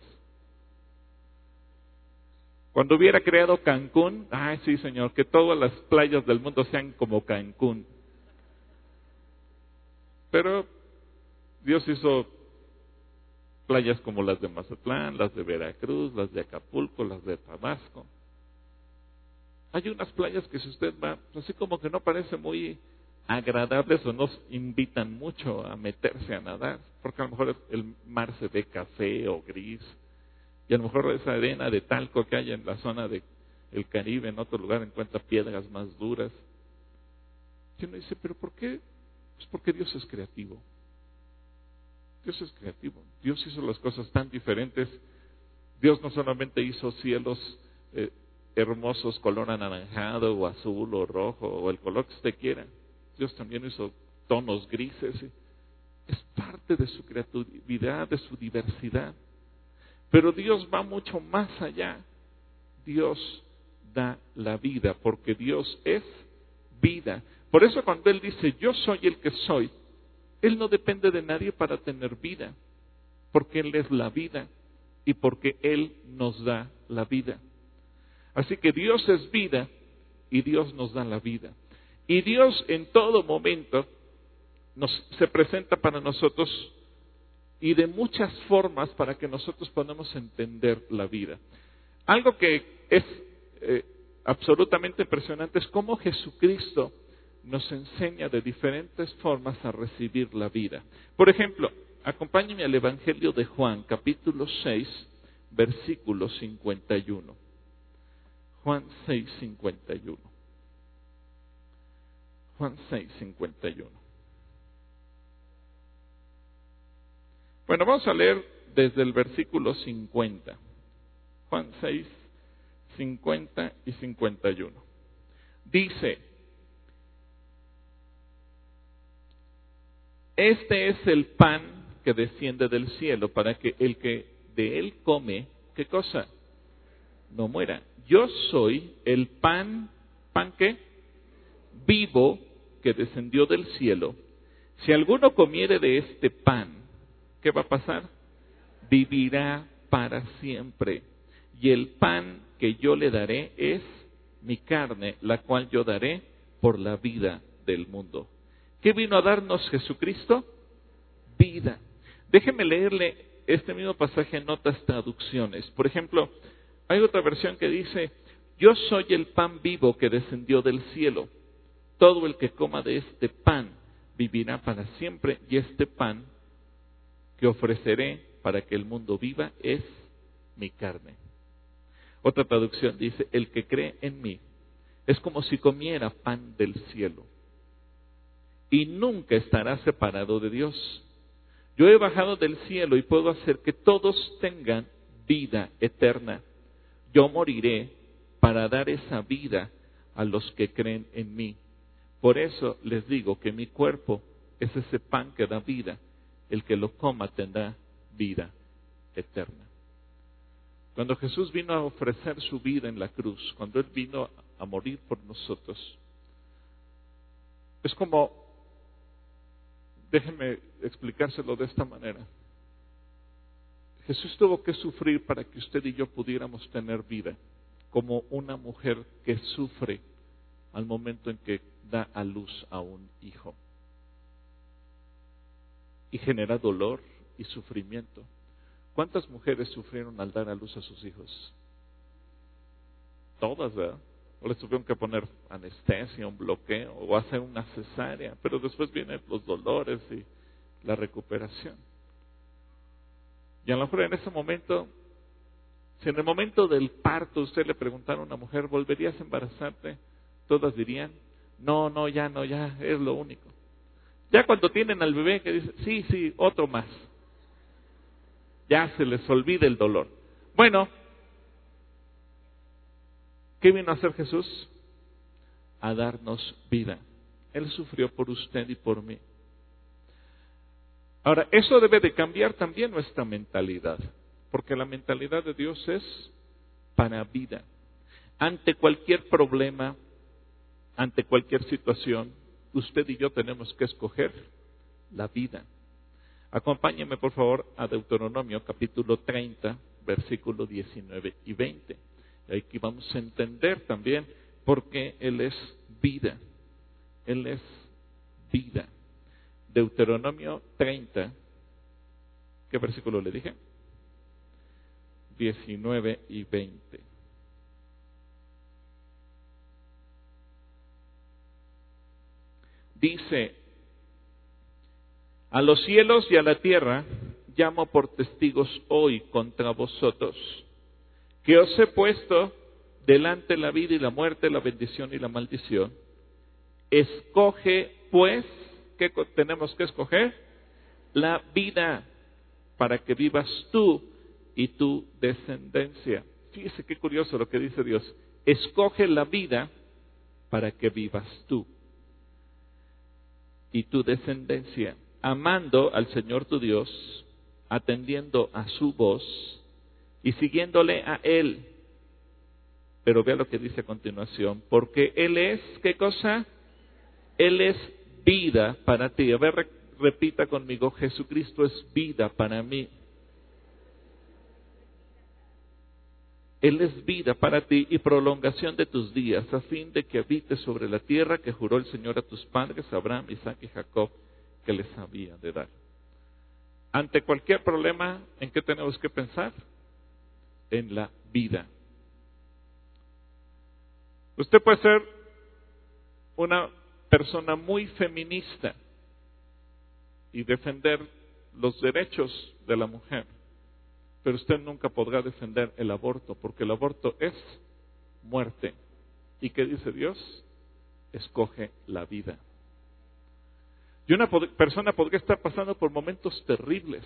Cuando hubiera creado Cancún, ay, sí, señor, que todas las playas del mundo sean como Cancún. Pero Dios hizo playas como las de Mazatlán, las de Veracruz, las de Acapulco, las de Tabasco. Hay unas playas que si usted va, así como que no parece muy agradables o nos invitan mucho a meterse a nadar, porque a lo mejor el mar se ve café o gris, y a lo mejor esa arena de talco que hay en la zona del Caribe, en otro lugar encuentra piedras más duras. Y uno dice, ¿pero por qué? Pues porque Dios es creativo. Dios es creativo. Dios hizo las cosas tan diferentes. Dios no solamente hizo cielos eh, hermosos, color anaranjado o azul o rojo o el color que usted quiera. Dios también hizo tonos grises. Es parte de su creatividad, de su diversidad. Pero Dios va mucho más allá. Dios da la vida, porque Dios es vida. Por eso cuando Él dice, yo soy el que soy, Él no depende de nadie para tener vida, porque Él es la vida y porque Él nos da la vida. Así que Dios es vida y Dios nos da la vida. Y Dios en todo momento nos, se presenta para nosotros y de muchas formas para que nosotros podamos entender la vida. Algo que es eh, absolutamente impresionante es cómo Jesucristo nos enseña de diferentes formas a recibir la vida. Por ejemplo, acompáñenme al Evangelio de Juan, capítulo seis, versículo cincuenta y uno. Juan seis, cincuenta y uno. Juan seis, cincuenta y uno. Bueno, vamos a leer desde el versículo cincuenta. Juan seis, cincuenta y cincuenta y uno. Dice, este es el pan que desciende del cielo para que el que de él come, ¿qué cosa? No muera. Yo soy el pan, ¿pan qué? Vivo que descendió del cielo. Si alguno comiere de este pan, ¿qué va a pasar? Vivirá para siempre. Y el pan que yo le daré es mi carne, la cual yo daré por la vida del mundo. ¿Qué vino a darnos Jesucristo? Vida. Déjeme leerle este mismo pasaje en otras traducciones. Por ejemplo, hay otra versión que dice: yo soy el pan vivo que descendió del cielo. Todo el que coma de este pan vivirá para siempre, y este pan que ofreceré para que el mundo viva es mi carne. Otra traducción dice: el que cree en mí es como si comiera pan del cielo y nunca estará separado de Dios. Yo he bajado del cielo y puedo hacer que todos tengan vida eterna. Yo moriré para dar esa vida a los que creen en mí. Por eso les digo que mi cuerpo es ese pan que da vida. El que lo coma tendrá vida eterna. Cuando Jesús vino a ofrecer su vida en la cruz, cuando Él vino a morir por nosotros, es como, déjenme explicárselo de esta manera. Jesús tuvo que sufrir para que usted y yo pudiéramos tener vida, como una mujer que sufre al momento en que da a luz a un hijo y genera dolor y sufrimiento. ¿Cuántas mujeres sufrieron al dar a luz a sus hijos? Todas, ¿verdad? O les tuvieron que poner anestesia, un bloqueo, o hacer una cesárea, pero después vienen los dolores y la recuperación. Y a lo mejor en ese momento, si en el momento del parto usted le preguntara a una mujer: ¿volverías a embarazarte? Todas dirían: no, no, ya no, ya es lo único. Ya cuando tienen al bebé que dice: sí, sí, otro más. Ya se les olvida el dolor. Bueno, ¿qué vino a hacer Jesús? A darnos vida. Él sufrió por usted y por mí. Ahora, eso debe de cambiar también nuestra mentalidad, porque la mentalidad de Dios es para vida. Ante cualquier problema, ante cualquier situación, usted y yo tenemos que escoger la vida. Acompáñeme por favor a Deuteronomio capítulo treinta, versículos diecinueve y veinte. Y aquí vamos a entender también por qué Él es vida. Él es vida. Deuteronomio treinta, ¿qué versículo le dije? diecinueve y veinte. Dice: a los cielos y a la tierra llamo por testigos hoy contra vosotros, que os he puesto delante la vida y la muerte, la bendición y la maldición. Escoge pues, ¿qué tenemos que escoger? La vida, para que vivas tú y tu descendencia. Fíjese qué curioso lo que dice Dios. Escoge la vida para que vivas tú y tu descendencia, amando al Señor tu Dios, atendiendo a su voz y siguiéndole a Él. Pero vea lo que dice a continuación: porque Él es, ¿qué cosa? Él es vida para ti. A ver, re- repita conmigo: Jesucristo es vida para mí. Él es vida para ti y prolongación de tus días, a fin de que habites sobre la tierra que juró el Señor a tus padres, Abraham, Isaac y Jacob, que les había de dar. Ante cualquier problema, ¿en qué tenemos que pensar? En la vida. Usted puede ser una persona muy feminista y defender los derechos de la mujer, pero usted nunca podrá defender el aborto, porque el aborto es muerte. ¿Y qué dice Dios? Escoge la vida. Y una pod- persona podría estar pasando por momentos terribles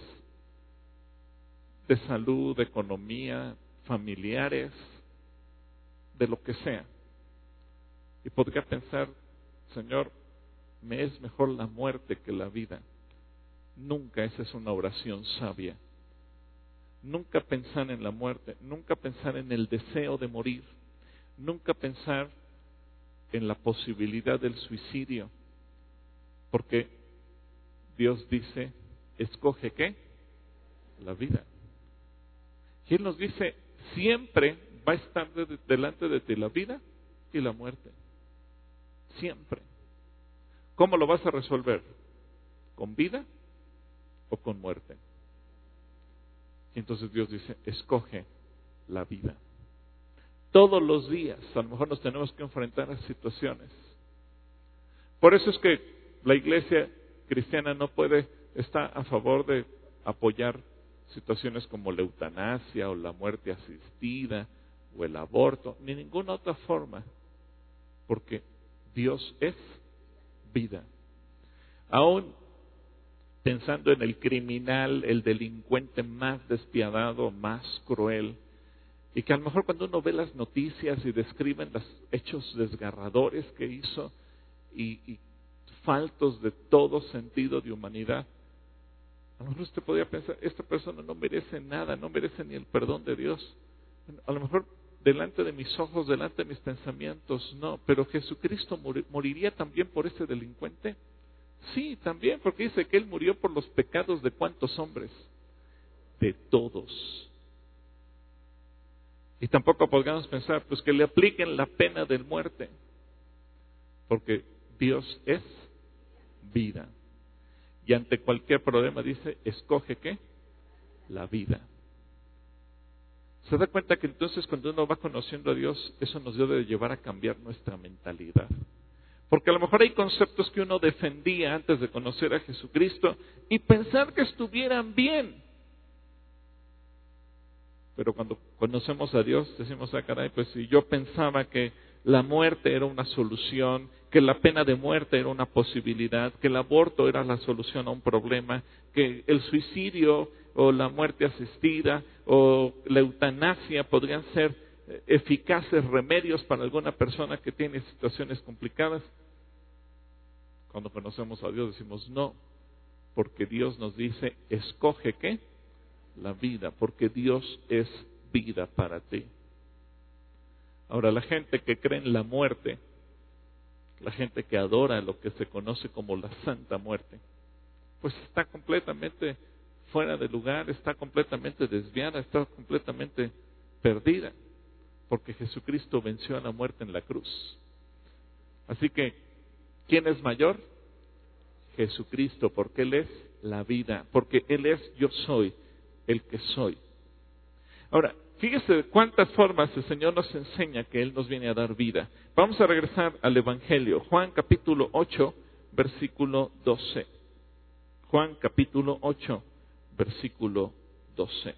de salud, de economía, familiares, de lo que sea. Y podría pensar: Señor, me es mejor la muerte que la vida. Nunca esa es una oración sabia. Nunca pensar en la muerte, nunca pensar en el deseo de morir, nunca pensar en la posibilidad del suicidio, porque Dios dice: escoge ¿qué? La vida. Y Él nos dice: siempre va a estar de- delante de ti la vida y la muerte. Siempre. ¿Cómo lo vas a resolver? ¿Con vida o con muerte? Y entonces Dios dice, escoge la vida. Todos los días, a lo mejor nos tenemos que enfrentar a situaciones. Por eso es que la iglesia cristiana no puede, está a favor de apoyar situaciones como la eutanasia o la muerte asistida o el aborto, ni ninguna otra forma, porque Dios es vida. Aún pensando en el criminal, el delincuente más despiadado, más cruel, y que a lo mejor cuando uno ve las noticias y describen los hechos desgarradores que hizo y, y faltos de todo sentido de humanidad, a lo mejor usted podría pensar, esta persona no merece nada, no merece ni el perdón de Dios. A lo mejor delante de mis ojos, delante de mis pensamientos, no, pero Jesucristo moriría también por ese delincuente. Sí, también, porque dice que Él murió por los pecados de ¿cuántos hombres? De todos. Y tampoco podríamos pensar, pues que le apliquen la pena de muerte, porque Dios es vida. Y ante cualquier problema dice, escoge ¿qué? La vida. ¿Se da cuenta que entonces cuando uno va conociendo a Dios, eso nos debe llevar a cambiar nuestra mentalidad? Porque a lo mejor hay conceptos que uno defendía antes de conocer a Jesucristo y pensar que estuvieran bien. Pero cuando conocemos a Dios, decimos, ah, caray, pues si yo pensaba que la muerte era una solución, que la pena de muerte era una posibilidad, que el aborto era la solución a un problema, que el suicidio o la muerte asistida o la eutanasia podrían ser eficaces remedios para alguna persona que tiene situaciones complicadas. Cuando conocemos a Dios decimos no, porque Dios nos dice, escoge ¿qué? La vida, porque Dios es vida para ti. Ahora, la gente que cree en la muerte, la gente que adora lo que se conoce como la Santa Muerte, pues está completamente fuera de lugar, está completamente desviada, está completamente perdida, porque Jesucristo venció a la muerte en la cruz. Así que, ¿quién es mayor? Jesucristo, porque Él es la vida, porque Él es yo soy el que soy. Ahora, fíjese cuántas formas el Señor nos enseña que Él nos viene a dar vida. Vamos a regresar al Evangelio. Juan capítulo ocho, versículo doce. Juan capítulo ocho, versículo doce.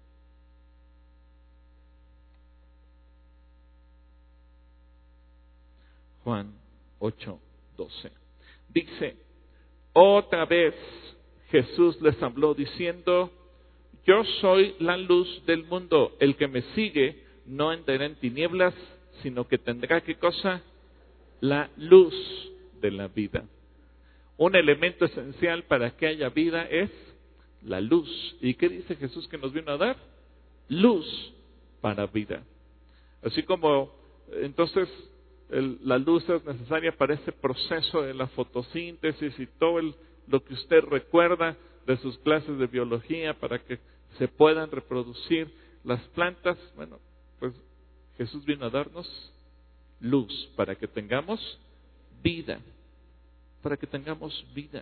Juan ocho, doce. Dice, otra vez Jesús les habló diciendo, yo soy la luz del mundo, el que me sigue no andará en tinieblas, sino que tendrá, ¿qué cosa? La luz de la vida. Un elemento esencial para que haya vida es la luz. ¿Y qué dice Jesús que nos vino a dar? Luz para vida. Así como, entonces, el, la luz es necesaria para ese proceso de la fotosíntesis y todo el, lo que usted recuerda de sus clases de biología para que se puedan reproducir las plantas. Bueno, pues Jesús vino a darnos luz para que tengamos vida, para que tengamos vida.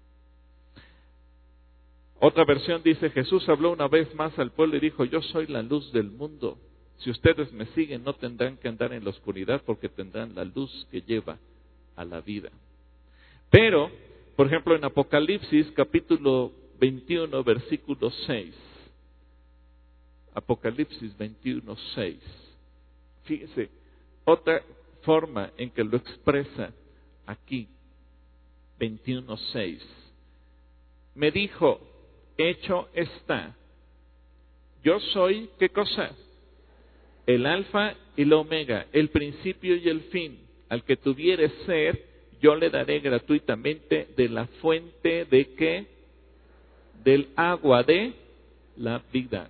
Otra versión dice, Jesús habló una vez más al pueblo y dijo, yo soy la luz del mundo. Si ustedes me siguen no tendrán que andar en la oscuridad porque tendrán la luz que lleva a la vida. Pero, por ejemplo, en Apocalipsis capítulo veintiuno, versículo seis. Apocalipsis veintiuno, seis. Fíjese, otra forma en que lo expresa aquí, veintiuno, seis. Me dijo, hecho está. Yo soy, ¿qué cosa? El alfa y la omega, el principio y el fin. Al que tuviere sed, yo le daré gratuitamente de la fuente de qué? Del agua de la vida.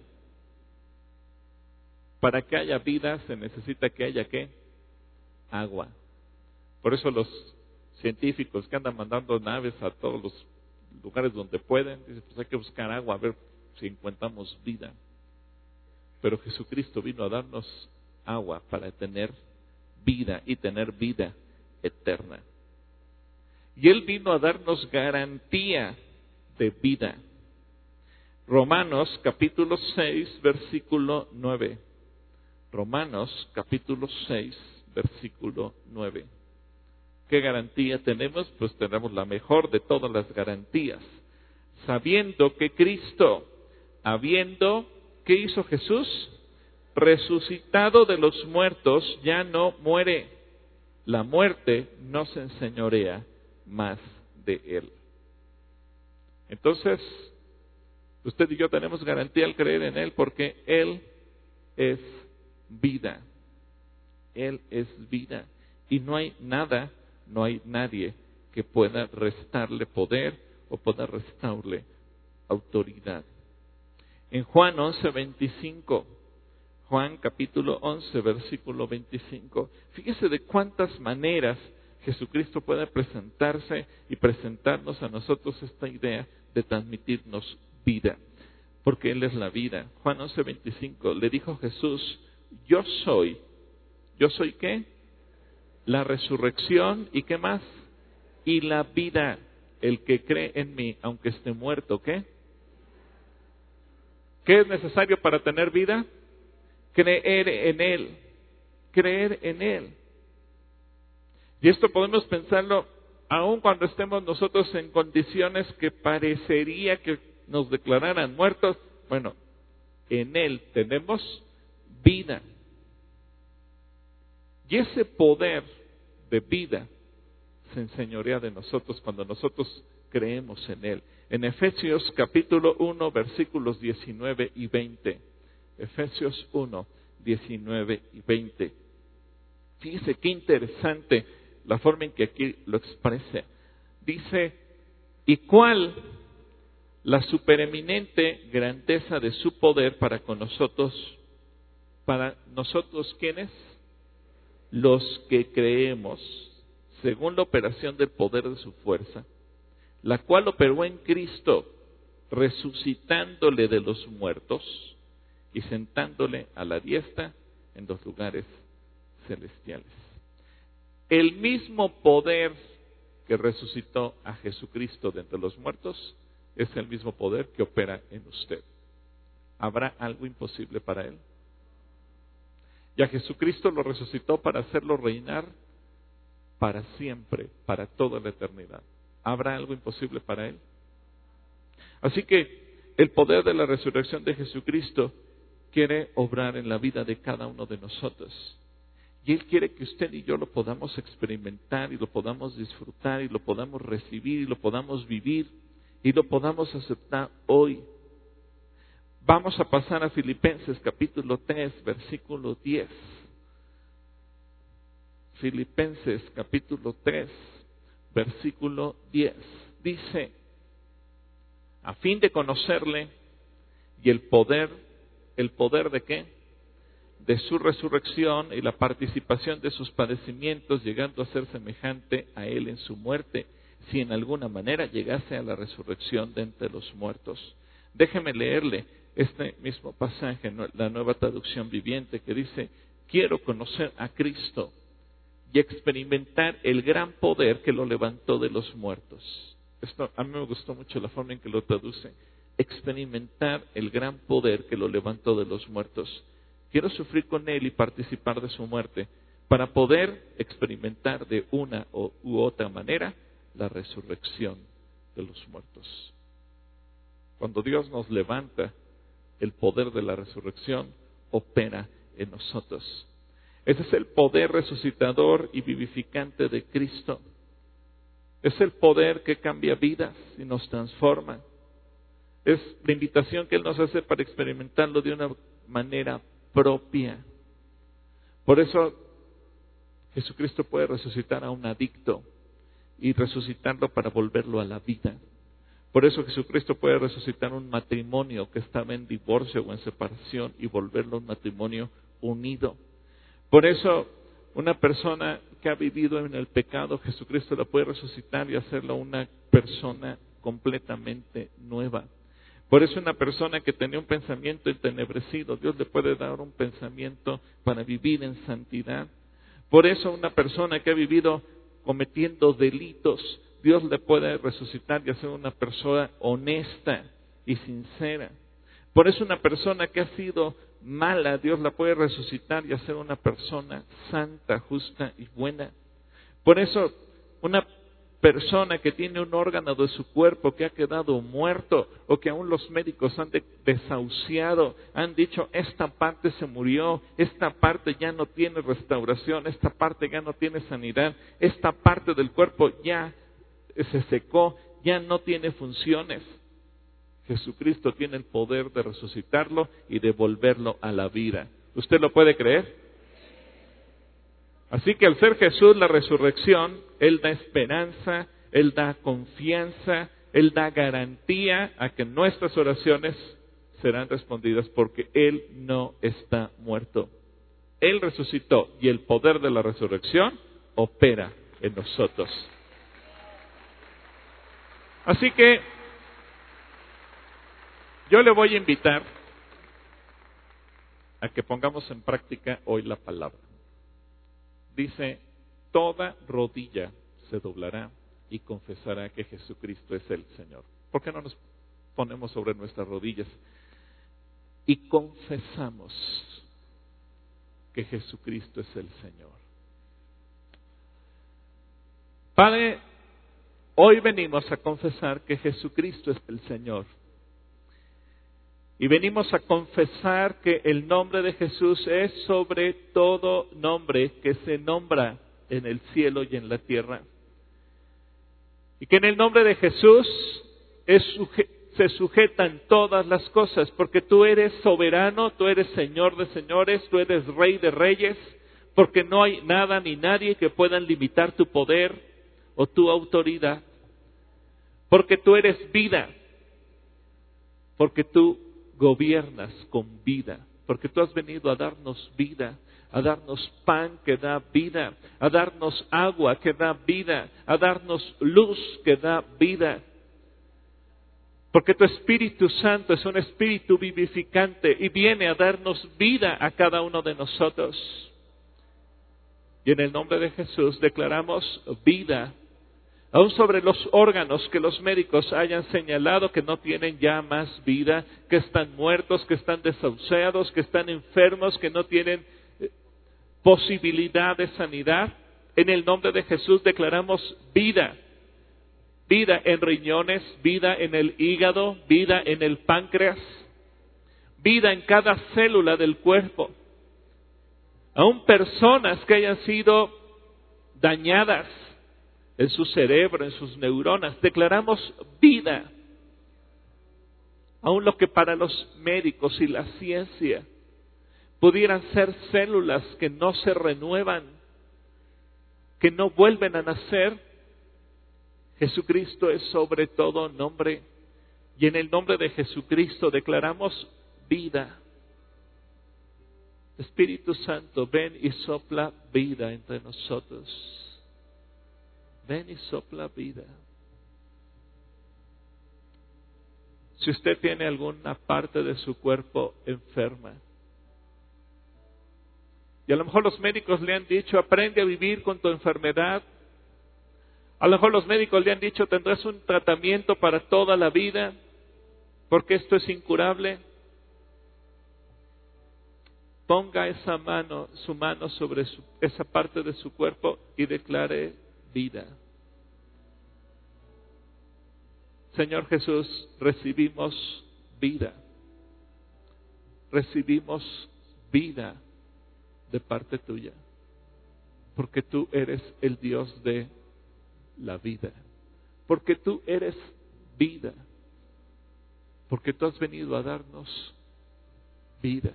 Para que haya vida se necesita que haya ¿qué? Agua. Por eso los científicos que andan mandando naves a todos los lugares donde pueden, dicen, pues hay que buscar agua a ver si encontramos vida. Pero Jesucristo vino a darnos agua para tener vida y tener vida eterna. Y Él vino a darnos garantía de vida. Romanos capítulo seis, versículo nueve. Romanos capítulo seis, versículo nueve. ¿Qué garantía tenemos? Pues tenemos la mejor de todas las garantías. Sabiendo que Cristo, habiendo, ¿qué hizo Jesús? Resucitado de los muertos, ya no muere. La muerte no se enseñorea más de Él. Entonces, usted y yo tenemos garantía al creer en Él porque Él es vida. Él es vida. Y no hay nada, no hay nadie que pueda restarle poder o pueda restarle autoridad. En Juan once, veinticinco, Juan capítulo once, versículo veinticinco, fíjese de cuántas maneras Jesucristo puede presentarse y presentarnos a nosotros esta idea de transmitirnos vida, porque Él es la vida. Juan once, veinticinco, le dijo Jesús, yo soy, ¿yo soy qué? La resurrección y ¿qué más? Y la vida. El que cree en mí, aunque esté muerto, ¿qué? ¿Qué es necesario para tener vida? Creer en Él. Creer en Él. Y esto podemos pensarlo aun cuando estemos nosotros en condiciones que parecería que nos declararan muertos. Bueno, en Él tenemos vida. Y ese poder de vida se enseñorea de nosotros cuando nosotros creemos en Él. En Efesios capítulo uno, versículos diecinueve y veinte. Efesios uno, diecinueve y veinte. Fíjese qué interesante la forma en que aquí lo expresa. Dice, ¿y cuál la supereminente grandeza de su poder para con nosotros? Para nosotros, ¿quiénes? Los que creemos, según la operación del poder de su fuerza, la cual operó en Cristo, resucitándole de los muertos y sentándole a la diestra en los lugares celestiales. El mismo poder que resucitó a Jesucristo de entre los muertos es el mismo poder que opera en usted. ¿Habrá algo imposible para Él? Y a Jesucristo lo resucitó para hacerlo reinar para siempre, para toda la eternidad. ¿Habrá algo imposible para Él? Así que el poder de la resurrección de Jesucristo quiere obrar en la vida de cada uno de nosotros. Y Él quiere que usted y yo lo podamos experimentar y lo podamos disfrutar y lo podamos recibir y lo podamos vivir y lo podamos aceptar hoy. Vamos a pasar a Filipenses capítulo tres, versículo diez. Filipenses capítulo tres, versículo diez. Dice, a fin de conocerle y el poder, ¿el poder de qué? De su resurrección y la participación de sus padecimientos, llegando a ser semejante a Él en su muerte, si en alguna manera llegase a la resurrección de entre los muertos. Déjeme leerle este mismo pasaje, la Nueva Traducción Viviente, que dice, quiero conocer a Cristo y experimentar el gran poder que lo levantó de los muertos. Esto a mí me gustó mucho la forma en que lo traduce. Experimentar el gran poder que lo levantó de los muertos. Quiero sufrir con Él y participar de su muerte para poder experimentar de una u otra manera la resurrección de los muertos. Cuando Dios nos levanta, el poder de la resurrección opera en nosotros. Ese es el poder resucitador y vivificante de Cristo. Es el poder que cambia vidas y nos transforma. Es la invitación que Él nos hace para experimentarlo de una manera propia. Por eso Jesucristo puede resucitar a un adicto y resucitarlo para volverlo a la vida. Por eso Jesucristo puede resucitar un matrimonio que estaba en divorcio o en separación y volverlo a un matrimonio unido. Por eso una persona que ha vivido en el pecado, Jesucristo la puede resucitar y hacerla una persona completamente nueva. Por eso una persona que tenía un pensamiento entenebrecido, Dios le puede dar un pensamiento para vivir en santidad. Por eso una persona que ha vivido cometiendo delitos, Dios le puede resucitar y hacer una persona honesta y sincera. Por eso una persona que ha sido mala, Dios la puede resucitar y hacer una persona santa, justa y buena. Por eso una persona que tiene un órgano de su cuerpo que ha quedado muerto o que aún los médicos han de- desahuciado, han dicho esta parte se murió, esta parte ya no tiene restauración, esta parte ya no tiene sanidad, esta parte del cuerpo ya se secó, ya no tiene funciones. Jesucristo tiene el poder de resucitarlo y de volverlo a la vida. ¿Usted lo puede creer? Así que al ser Jesús la resurrección, Él da esperanza, Él da confianza, Él da garantía a que nuestras oraciones serán respondidas porque Él no está muerto. Él resucitó y el poder de la resurrección opera en nosotros. Así que yo le voy a invitar a que pongamos en práctica hoy la palabra. Dice, toda rodilla se doblará y confesará que Jesucristo es el Señor. ¿Por qué no nos ponemos sobre nuestras rodillas y confesamos que Jesucristo es el Señor? Padre, hoy venimos a confesar que Jesucristo es el Señor. Y venimos a confesar que el nombre de Jesús es sobre todo nombre que se nombra en el cielo y en la tierra. Y que en el nombre de Jesús es suje- se sujetan todas las cosas, porque tú eres soberano, tú eres Señor de señores, tú eres Rey de reyes, porque no hay nada ni nadie que puedan limitar tu poder o tu autoridad. Porque tú eres vida, porque tú gobiernas con vida, porque tú has venido a darnos vida, a darnos pan que da vida, a darnos agua que da vida, a darnos luz que da vida. Porque tu Espíritu Santo es un Espíritu vivificante y viene a darnos vida a cada uno de nosotros. Y en el nombre de Jesús declaramos vida aún sobre los órganos que los médicos hayan señalado que no tienen ya más vida, que están muertos, que están desahuciados, que están enfermos, que no tienen posibilidad de sanidad. En el nombre de Jesús declaramos vida. Vida en riñones, vida en el hígado, vida en el páncreas, vida en cada célula del cuerpo. Aún personas que hayan sido dañadas en su cerebro, en sus neuronas, declaramos vida. Aún lo que para los médicos y la ciencia pudieran ser células que no se renuevan, que no vuelven a nacer, Jesucristo es sobre todo nombre. Y en el nombre de Jesucristo declaramos vida. Espíritu Santo, ven y sopla vida entre nosotros. Ven y sopla vida. Si usted tiene alguna parte de su cuerpo enferma, y a lo mejor los médicos le han dicho, aprende a vivir con tu enfermedad. A lo mejor los médicos le han dicho, tendrás un tratamiento para toda la vida, porque esto es incurable. Ponga esa mano, su mano sobre su, esa parte de su cuerpo y declare vida. Señor Jesús, recibimos vida. Recibimos vida de parte tuya, porque tú eres el Dios de la vida, porque tú eres vida, porque tú has venido a darnos vida.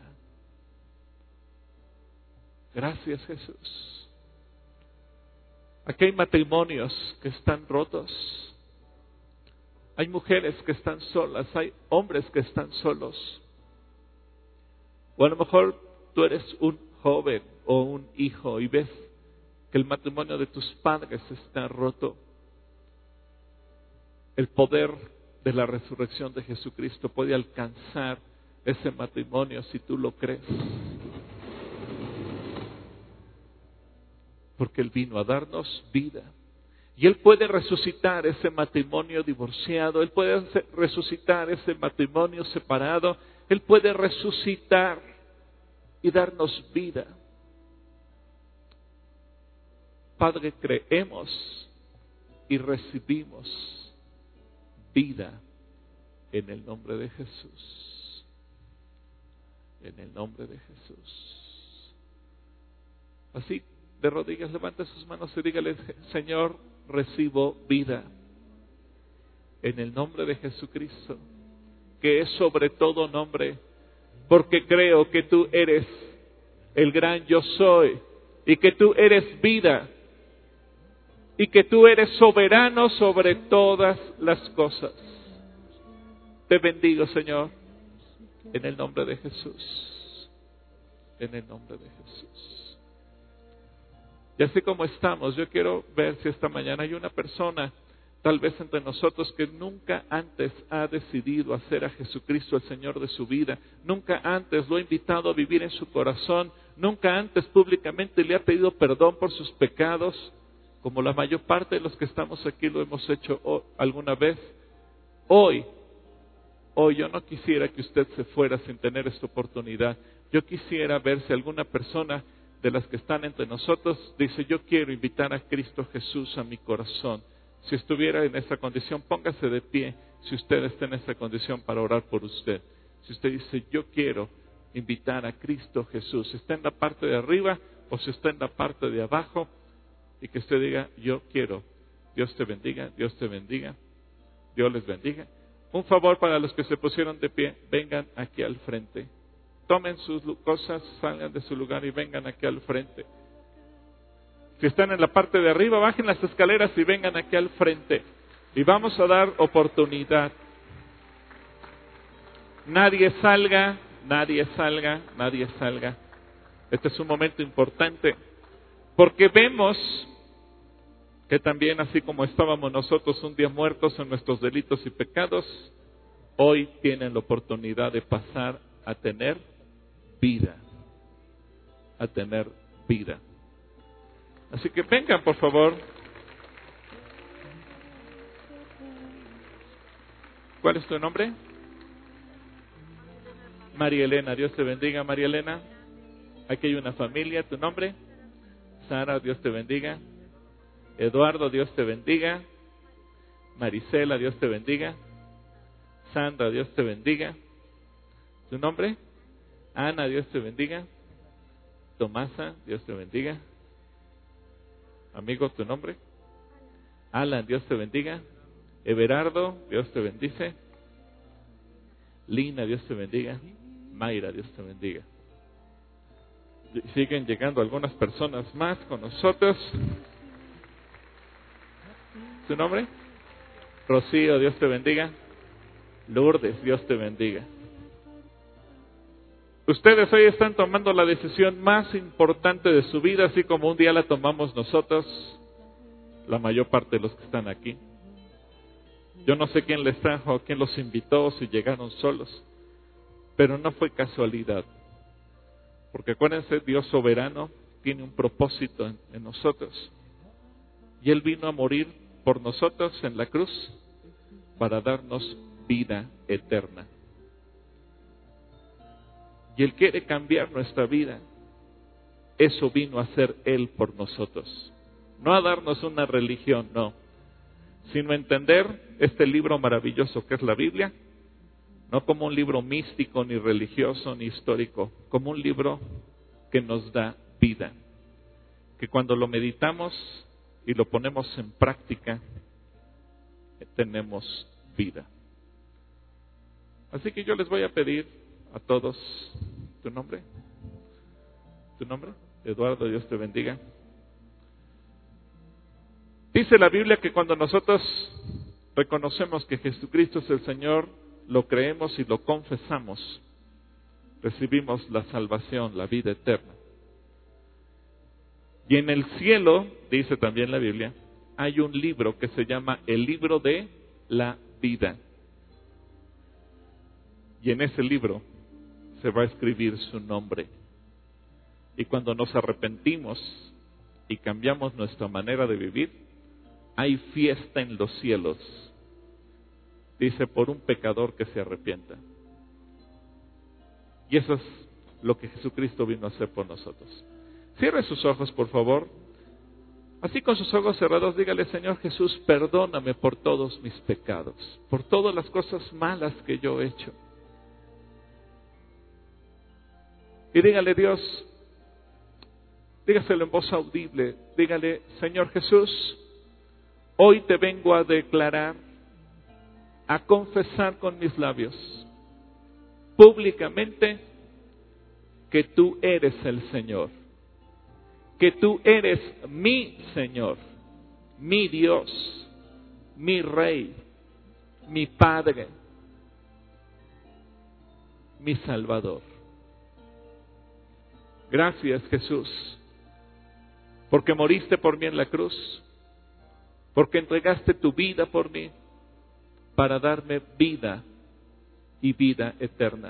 Gracias, Jesús. Aquí hay matrimonios que están rotos, hay mujeres que están solas, hay hombres que están solos, o a lo mejor tú eres un joven o un hijo y ves que el matrimonio de tus padres está roto. El poder de la resurrección de Jesucristo puede alcanzar ese matrimonio si tú lo crees. Porque Él vino a darnos vida. Y Él puede resucitar ese matrimonio divorciado, Él puede resucitar ese matrimonio separado, Él puede resucitar y darnos vida. Padre, creemos y recibimos vida en el nombre de Jesús. En el nombre de Jesús. Así, de rodillas, levante sus manos y dígale: Señor, recibo vida en el nombre de Jesucristo, que es sobre todo nombre, porque creo que tú eres el gran yo soy, y que tú eres vida, y que tú eres soberano sobre todas las cosas. Te bendigo, Señor, en el nombre de Jesús, en el nombre de Jesús. Y así como estamos, yo quiero ver si esta mañana hay una persona, tal vez entre nosotros, que nunca antes ha decidido hacer a Jesucristo el Señor de su vida, nunca antes lo ha invitado a vivir en su corazón, nunca antes públicamente le ha pedido perdón por sus pecados, como la mayor parte de los que estamos aquí lo hemos hecho alguna vez. Hoy, hoy yo no quisiera que usted se fuera sin tener esta oportunidad. Yo quisiera ver si alguna persona de las que están entre nosotros dice: yo quiero invitar a Cristo Jesús a mi corazón. Si estuviera en esa condición, póngase de pie si usted está en esa condición para orar por usted. Si usted dice: yo quiero invitar a Cristo Jesús, está en la parte de arriba o si está en la parte de abajo, y que usted diga: yo quiero. Dios te bendiga, Dios te bendiga, Dios les bendiga. Un favor para los que se pusieron de pie, vengan aquí al frente. Tomen sus cosas, salgan de su lugar y vengan aquí al frente. Si están en la parte de arriba, bajen las escaleras y vengan aquí al frente. Y vamos a dar oportunidad. Nadie salga, nadie salga, nadie salga. Este es un momento importante, porque vemos que también, así como estábamos nosotros un día muertos en nuestros delitos y pecados, hoy tienen la oportunidad de pasar a tener vida, a tener vida. Así que vengan, por favor. ¿Cuál es tu nombre? María Elena, Dios te bendiga, María Elena. Aquí hay una familia, ¿tu nombre? Sara, Dios te bendiga. Eduardo, Dios te bendiga. Marisela, Dios te bendiga. Sandra, Dios te bendiga. ¿Tu nombre? Ana, Dios te bendiga. Tomasa, Dios te bendiga. Amigo, ¿tu nombre? Alan, Dios te bendiga. Everardo, Dios te bendice. Lina, Dios te bendiga. Mayra, Dios te bendiga. Siguen llegando algunas personas más con nosotros. ¿Su nombre? Rocío, Dios te bendiga. Lourdes, Dios te bendiga. Ustedes hoy están tomando la decisión más importante de su vida, así como un día la tomamos nosotros, la mayor parte de los que están aquí. Yo no sé quién les trajo, quién los invitó, si llegaron solos, pero no fue casualidad. Porque acuérdense, Dios soberano tiene un propósito en, en nosotros. Y Él vino a morir por nosotros en la cruz para darnos vida eterna. Y Él quiere cambiar nuestra vida. Eso vino a hacer Él por nosotros. No a darnos una religión, no. Sino a entender este libro maravilloso que es la Biblia, no como un libro místico, ni religioso, ni histórico, como un libro que nos da vida. Que cuando lo meditamos y lo ponemos en práctica, tenemos vida. Así que yo les voy a pedir a todos, ¿tu nombre? ¿Tu nombre? Eduardo, Dios te bendiga. Dice la Biblia que cuando nosotros reconocemos que Jesucristo es el Señor, lo creemos y lo confesamos, recibimos la salvación, la vida eterna. Y en el cielo, dice también la Biblia, hay un libro que se llama el libro de la vida. Y en ese libro se va a escribir su nombre. Y cuando nos arrepentimos y cambiamos nuestra manera de vivir, hay fiesta en los cielos. Dice, por un pecador que se arrepienta. Y eso es lo que Jesucristo vino a hacer por nosotros. Cierre sus ojos, por favor. Así con sus ojos cerrados, dígale, Señor Jesús, perdóname por todos mis pecados, por todas las cosas malas que yo he hecho. Y dígale, Dios, dígaselo en voz audible, dígale, Señor Jesús, hoy te vengo a declarar, a confesar con mis labios, públicamente, que tú eres el Señor, que tú eres mi Señor, mi Dios, mi Rey, mi Padre, mi Salvador. Gracias, Jesús, porque moriste por mí en la cruz, porque entregaste tu vida por mí, para darme vida y vida eterna.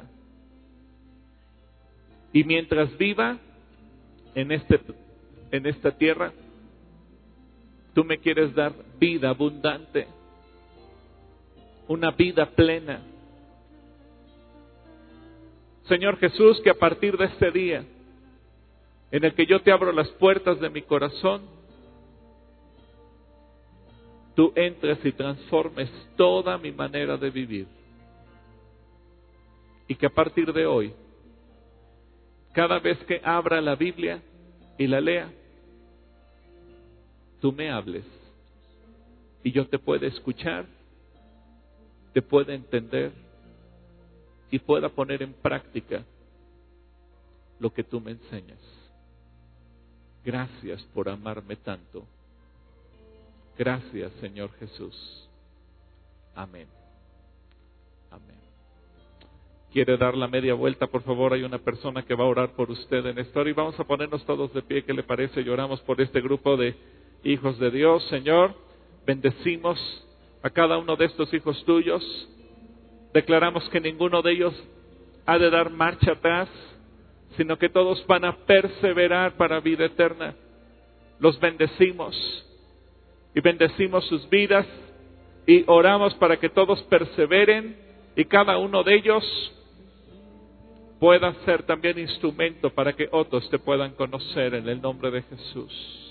Y mientras viva en, este, en esta tierra, tú me quieres dar vida abundante, una vida plena. Señor Jesús, que a partir de este día, en el que yo te abro las puertas de mi corazón, tú entres y transformes toda mi manera de vivir. Y que a partir de hoy, cada vez que abra la Biblia y la lea, tú me hables y yo te pueda escuchar, te pueda entender y pueda poner en práctica lo que tú me enseñas. Gracias por amarme tanto. Gracias, Señor Jesús. Amén. Amén. ¿Quiere dar la media vuelta? Por favor, hay una persona que va a orar por usted en esta hora y vamos a ponernos todos de pie. ¿Qué le parece? Y oramos por este grupo de hijos de Dios. Señor, bendecimos a cada uno de estos hijos tuyos. Declaramos que ninguno de ellos ha de dar marcha atrás, sino que todos van a perseverar para vida eterna. Los bendecimos y bendecimos sus vidas y oramos para que todos perseveren y cada uno de ellos pueda ser también instrumento para que otros te puedan conocer en el nombre de Jesús.